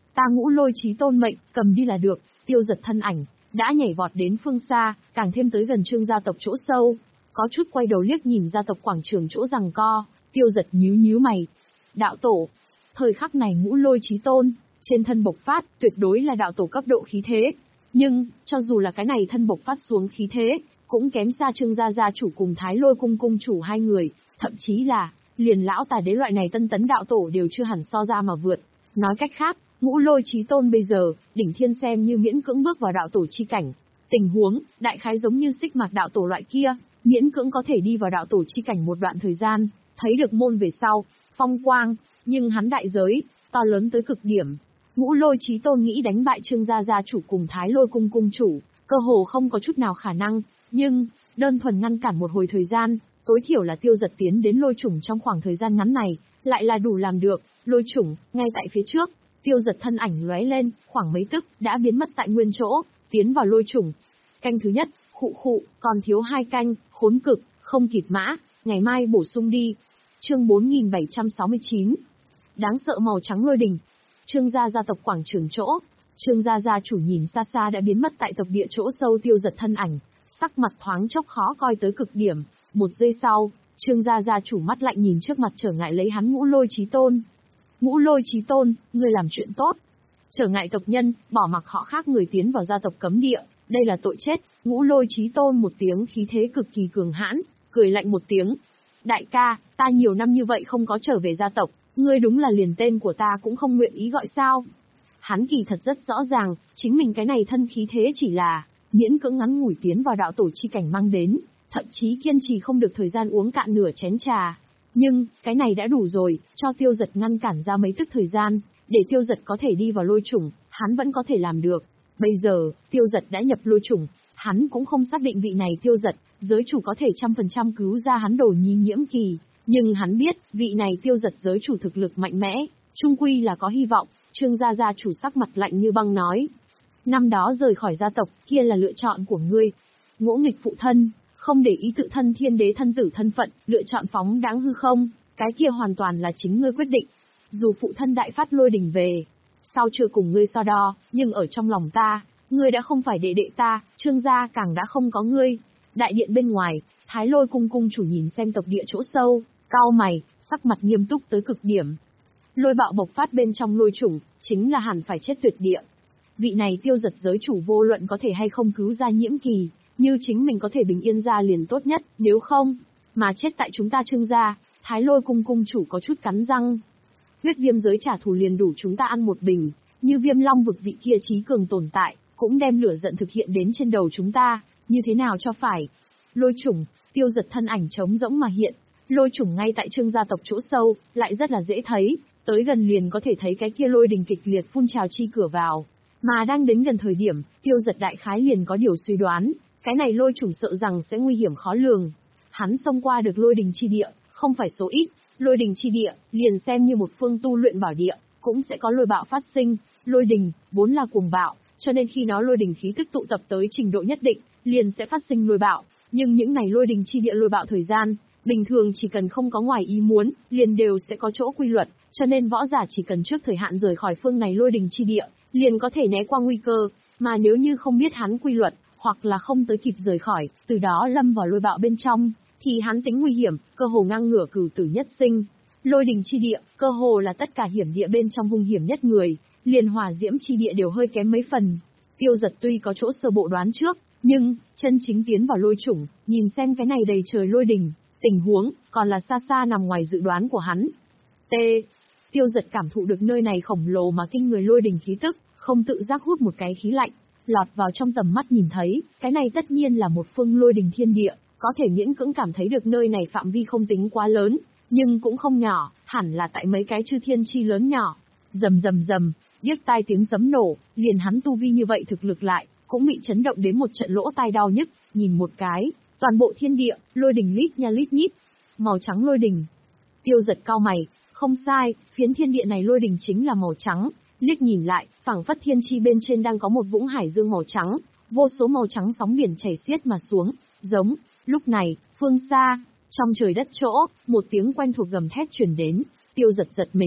Ta Ngũ Lôi Chí Tôn mệnh, cầm đi là được. Tiêu Giật thân ảnh đã nhảy vọt đến phương xa, càng thêm tới gần Trương gia tộc chỗ sâu, có chút quay đầu liếc nhìn gia tộc quảng trường chỗ giằng co. Tiêu Giật nhíu nhíu mày. Đạo tổ. Thời khắc này Ngũ Lôi Chí Tôn trên thân bộc phát, tuyệt đối là đạo tổ cấp độ khí thế. Nhưng, cho dù là cái này thân bộc phát xuống khí thế, cũng kém xa Trương gia gia chủ cùng Thái Lôi cung cung chủ hai người, thậm chí là, liền lão tà đế loại này tân tấn đạo tổ đều chưa hẳn so ra mà vượt. Nói cách khác, Ngũ Lôi Chí Tôn bây giờ, đỉnh thiên xem như miễn cưỡng bước vào đạo tổ chi cảnh. Tình huống, đại khái giống như Xích Mạc đạo tổ loại kia, miễn cưỡng có thể đi vào đạo tổ chi cảnh một đoạn thời gian, thấy được môn về sau, phong quang, nhưng hắn đại giới, to lớn tới cực điểm. Ngũ Lôi Chí Tôn nghĩ đánh bại Trương gia gia chủ cùng Thái Lôi cung cung chủ, cơ hồ không có chút nào khả năng, nhưng, đơn thuần ngăn cản một hồi thời gian, tối thiểu là Tiêu Giật tiến đến lôi chủng trong khoảng thời gian ngắn này, lại là đủ làm được. Lôi chủng, ngay tại phía trước, Tiêu Giật thân ảnh lóe lên, khoảng mấy tức, đã biến mất tại nguyên chỗ, tiến vào lôi chủng. Canh thứ nhất, khụ khụ, còn thiếu hai canh, khốn cực, không kịp mã, ngày mai bổ sung đi. Chương bốn nghìn bảy trăm sáu mươi chín. Đáng sợ màu trắng lôi đình. Trương gia gia tộc quảng trường chỗ, Trương gia gia chủ nhìn xa xa đã biến mất tại tộc địa chỗ sâu Tiêu Giật thân ảnh, sắc mặt thoáng chốc khó coi tới cực điểm. Một giây sau, Trương gia gia chủ mắt lạnh nhìn trước mặt trở ngại lấy hắn Ngũ Lôi Chí Tôn. Ngũ Lôi Chí Tôn, ngươi làm chuyện tốt. Trở ngại tộc nhân, bỏ mặc họ khác người tiến vào gia tộc cấm địa, đây là tội chết. Ngũ Lôi Chí Tôn một tiếng khí thế cực kỳ cường hãn, cười lạnh một tiếng. Đại ca, ta nhiều năm như vậy không có trở về gia tộc, ngươi đúng là liền tên của ta cũng không nguyện ý gọi sao. Hắn kỳ thật rất rõ ràng, chính mình cái này thân khí thế chỉ là miễn cưỡng ngắn ngủi tiến vào đạo tổ chi cảnh mang đến, thậm chí kiên trì không được thời gian uống cạn nửa chén trà. Nhưng, cái này đã đủ rồi, cho Tiêu Giật ngăn cản ra mấy tức thời gian, để Tiêu Giật có thể đi vào lôi chủng, hắn vẫn có thể làm được. Bây giờ, Tiêu Giật đã nhập lôi chủng, hắn cũng không xác định vị này Tiêu Giật, giới chủ có thể trăm phần trăm cứu ra hắn đồ nhi nhiễm kỳ. Nhưng hắn biết, vị này Tiêu Giật giới chủ thực lực mạnh mẽ, trung quy là có hy vọng. Trương gia gia chủ sắc mặt lạnh như băng nói. Năm đó rời khỏi gia tộc, kia là lựa chọn của ngươi. Ngỗ nghịch phụ thân, không để ý tự thân thiên đế thân tử thân phận, lựa chọn phóng đáng hư không, cái kia hoàn toàn là chính ngươi quyết định. Dù phụ thân đại phát lôi đình về, sau chưa cùng ngươi so đo, nhưng ở trong lòng ta, ngươi đã không phải đệ đệ ta, Trương gia càng đã không có ngươi. Đại điện bên ngoài, Thái Lôi cung cung chủ nhìn xem tộc địa chỗ sâu, cau mày, sắc mặt nghiêm túc tới cực điểm. Lôi bạo bộc phát bên trong lôi chủng, chính là hẳn phải chết tuyệt địa. Vị này Tiêu Giật giới chủ vô luận có thể hay không cứu ra nhiễm kỳ, như chính mình có thể bình yên ra liền tốt nhất, nếu không, mà chết tại chúng ta Trương gia. Thái Lôi cung cung chủ có chút cắn răng. Huyết viêm giới trả thù liền đủ chúng ta ăn một bình, như Viêm Long vực vị kia trí cường tồn tại, cũng đem lửa giận thực hiện đến trên đầu chúng ta, như thế nào cho phải. Lôi chủng, Tiêu Giật thân ảnh trống rỗng mà hiện, lôi chủng ngay tại Trương gia tộc chỗ sâu, lại rất là dễ thấy, tới gần liền có thể thấy cái kia lôi đình kịch liệt phun trào chi cửa vào. Mà đang đến gần thời điểm, Tiêu Giật đại khái liền có điều suy đoán, cái này lôi chủng sợ rằng sẽ nguy hiểm khó lường. Hắn xông qua được lôi đình chi địa, không phải số ít, lôi đình chi địa, liền xem như một phương tu luyện bảo địa, cũng sẽ có lôi bạo phát sinh. Lôi đình, vốn là cuồng bạo, cho nên khi nó lôi đình khí tức tụ tập tới trình độ nhất định, liền sẽ phát sinh lôi bạo. Nhưng những này lôi đình chi địa lôi bạo thời gian, bình thường chỉ cần không có ngoài ý muốn, liền đều sẽ có chỗ quy luật, cho nên võ giả chỉ cần trước thời hạn rời khỏi phương này lôi đình chi địa, liền có thể né qua nguy cơ, mà nếu như không biết hắn quy luật, hoặc là không tới kịp rời khỏi, từ đó lâm vào lôi bạo bên trong, thì hắn tính nguy hiểm, cơ hồ ngang ngửa cửu tử nhất sinh. Lôi đình chi địa, cơ hồ là tất cả hiểm địa bên trong hung hiểm nhất người, liền hỏa diễm chi địa đều hơi kém mấy phần. Tiêu Giật tuy có chỗ sơ bộ đoán trước, nhưng, chân chính tiến vào lôi chủng, nhìn xem cái này đầy trời lôi đình, tình huống, còn là xa xa nằm ngoài dự đoán của hắn. T. Tiêu Giật cảm thụ được nơi này khổng lồ mà kinh người lôi đình khí tức, không tự giác hút một cái khí lạnh, lọt vào trong tầm mắt nhìn thấy, cái này tất nhiên là một phương lôi đình thiên địa, có thể miễn cưỡng cảm thấy được nơi này phạm vi không tính quá lớn, nhưng cũng không nhỏ, hẳn là tại mấy cái chư thiên chi lớn nhỏ. Rầm rầm rầm, điếc tai tiếng sấm nổ, liền hắn tu vi như vậy thực lực lại, cũng bị chấn động đến một trận lỗ tai đau nhức, nhìn một cái, toàn bộ thiên địa, lôi đình lít nha lít nhít, màu trắng lôi đình. Tiêu Giật cau mày, không sai, phiến thiên địa này lôi đình chính là màu trắng, liếc nhìn lại, phảng phất thiên chi bên trên đang có một vũng hải dương màu trắng, vô số màu trắng sóng biển chảy xiết mà xuống, giống. Lúc này, phương xa, trong trời đất chỗ, một tiếng quen thuộc gầm thét truyền đến, Tiêu Giật giật mình,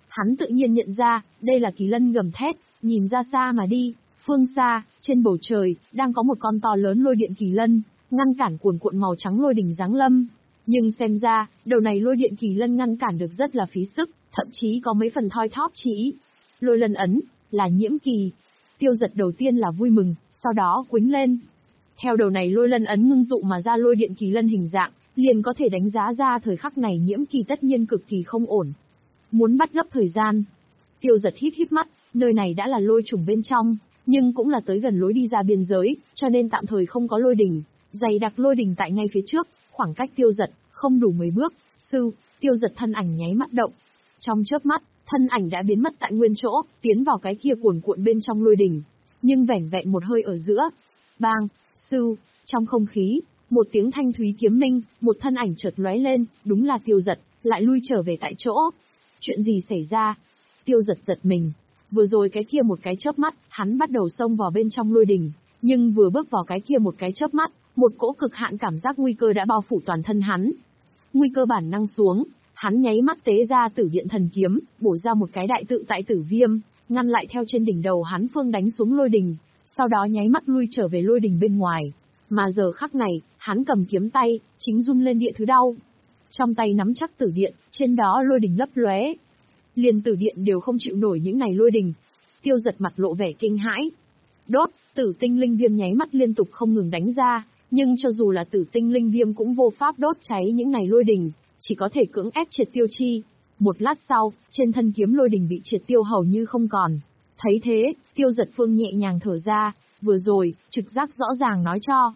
Hắn tự nhiên nhận ra, đây là kỳ lân gầm thét, nhìn ra xa mà đi, phương xa, trên bầu trời, đang có một con to lớn lôi điện kỳ lân, ngăn cản cuồn cuộn màu trắng lôi đỉnh giáng lâm. Nhưng xem ra, đầu này lôi điện kỳ lân ngăn cản được rất là phí sức, thậm chí có mấy phần thoi thóp chỉ. Lôi lân ấn, là nhiễm kỳ. Tiêu Giật đầu tiên là vui mừng, sau đó quĩnh lên. Theo đầu này lôi lân ấn ngưng tụ mà ra lôi điện kỳ lân hình dạng, liền có thể đánh giá ra thời khắc này nhiễm kỳ tất nhiên cực kỳ không ổn. Muốn bắt gấp thời gian. Tiêu Giật híp híp mắt, nơi này đã là lôi trùng bên trong, nhưng cũng là tới gần lối đi ra biên giới, cho nên tạm thời không có lôi đỉnh. Dày đặc lôi đỉnh tại ngay phía trước, khoảng cách Tiêu Giật không đủ mười bước. Sư, Tiêu Giật thân ảnh nháy mắt động. Trong chớp mắt, thân ảnh đã biến mất tại nguyên chỗ, tiến vào cái kia cuồn cuộn bên trong lôi đỉnh. Nhưng vẻn vẹn một hơi ở giữa. Bang, sư, trong không khí, một tiếng thanh thúy kiếm minh, một thân ảnh chợt lóe lên, đúng là Tiêu Giật, lại lui trở về tại chỗ. Chuyện gì xảy ra? Tiêu Giật giật mình. Vừa rồi cái kia một cái chớp mắt, hắn bắt đầu xông vào bên trong lôi đỉnh, nhưng vừa bước vào cái kia một cái chớp mắt, một cỗ cực hạn cảm giác nguy cơ đã bao phủ toàn thân hắn. Nguy cơ bản năng xuống, hắn nháy mắt tế ra Tử Điện Thần Kiếm, bổ ra một cái đại tự tại tử viêm, ngăn lại theo trên đỉnh đầu hắn phương đánh xuống lôi đỉnh, sau đó nháy mắt lui trở về lôi đỉnh bên ngoài. Mà giờ khắc này, hắn cầm kiếm tay, chính run lên địa thứ đau. Trong tay nắm chắc tử điện, trên đó lôi đỉnh lấp lóe. Liền tử điện đều không chịu nổi những này lôi đỉnh. Tiêu Giật mặt lộ vẻ kinh hãi. Đốt, tử tinh linh viêm nháy mắt liên tục không ngừng đánh ra, nhưng cho dù là tử tinh linh viêm cũng vô pháp đốt cháy những này lôi đỉnh, chỉ có thể cưỡng ép triệt tiêu chi. Một lát sau, trên thân kiếm lôi đỉnh bị triệt tiêu hầu như không còn. Thấy thế, Tiêu Giật phương nhẹ nhàng thở ra, vừa rồi, trực giác rõ ràng nói cho.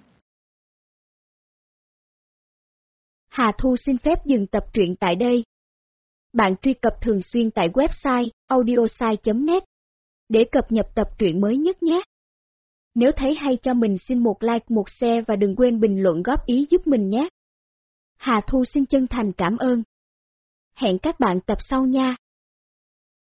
Hà Thu xin phép dừng tập truyện tại đây. Bạn truy cập thường xuyên tại website audiosai chấm net để cập nhật tập truyện mới nhất nhé. Nếu thấy hay cho mình xin một like, một share và đừng quên bình luận góp ý giúp mình nhé. Hà Thu xin chân thành cảm ơn. Hẹn các bạn tập sau nha.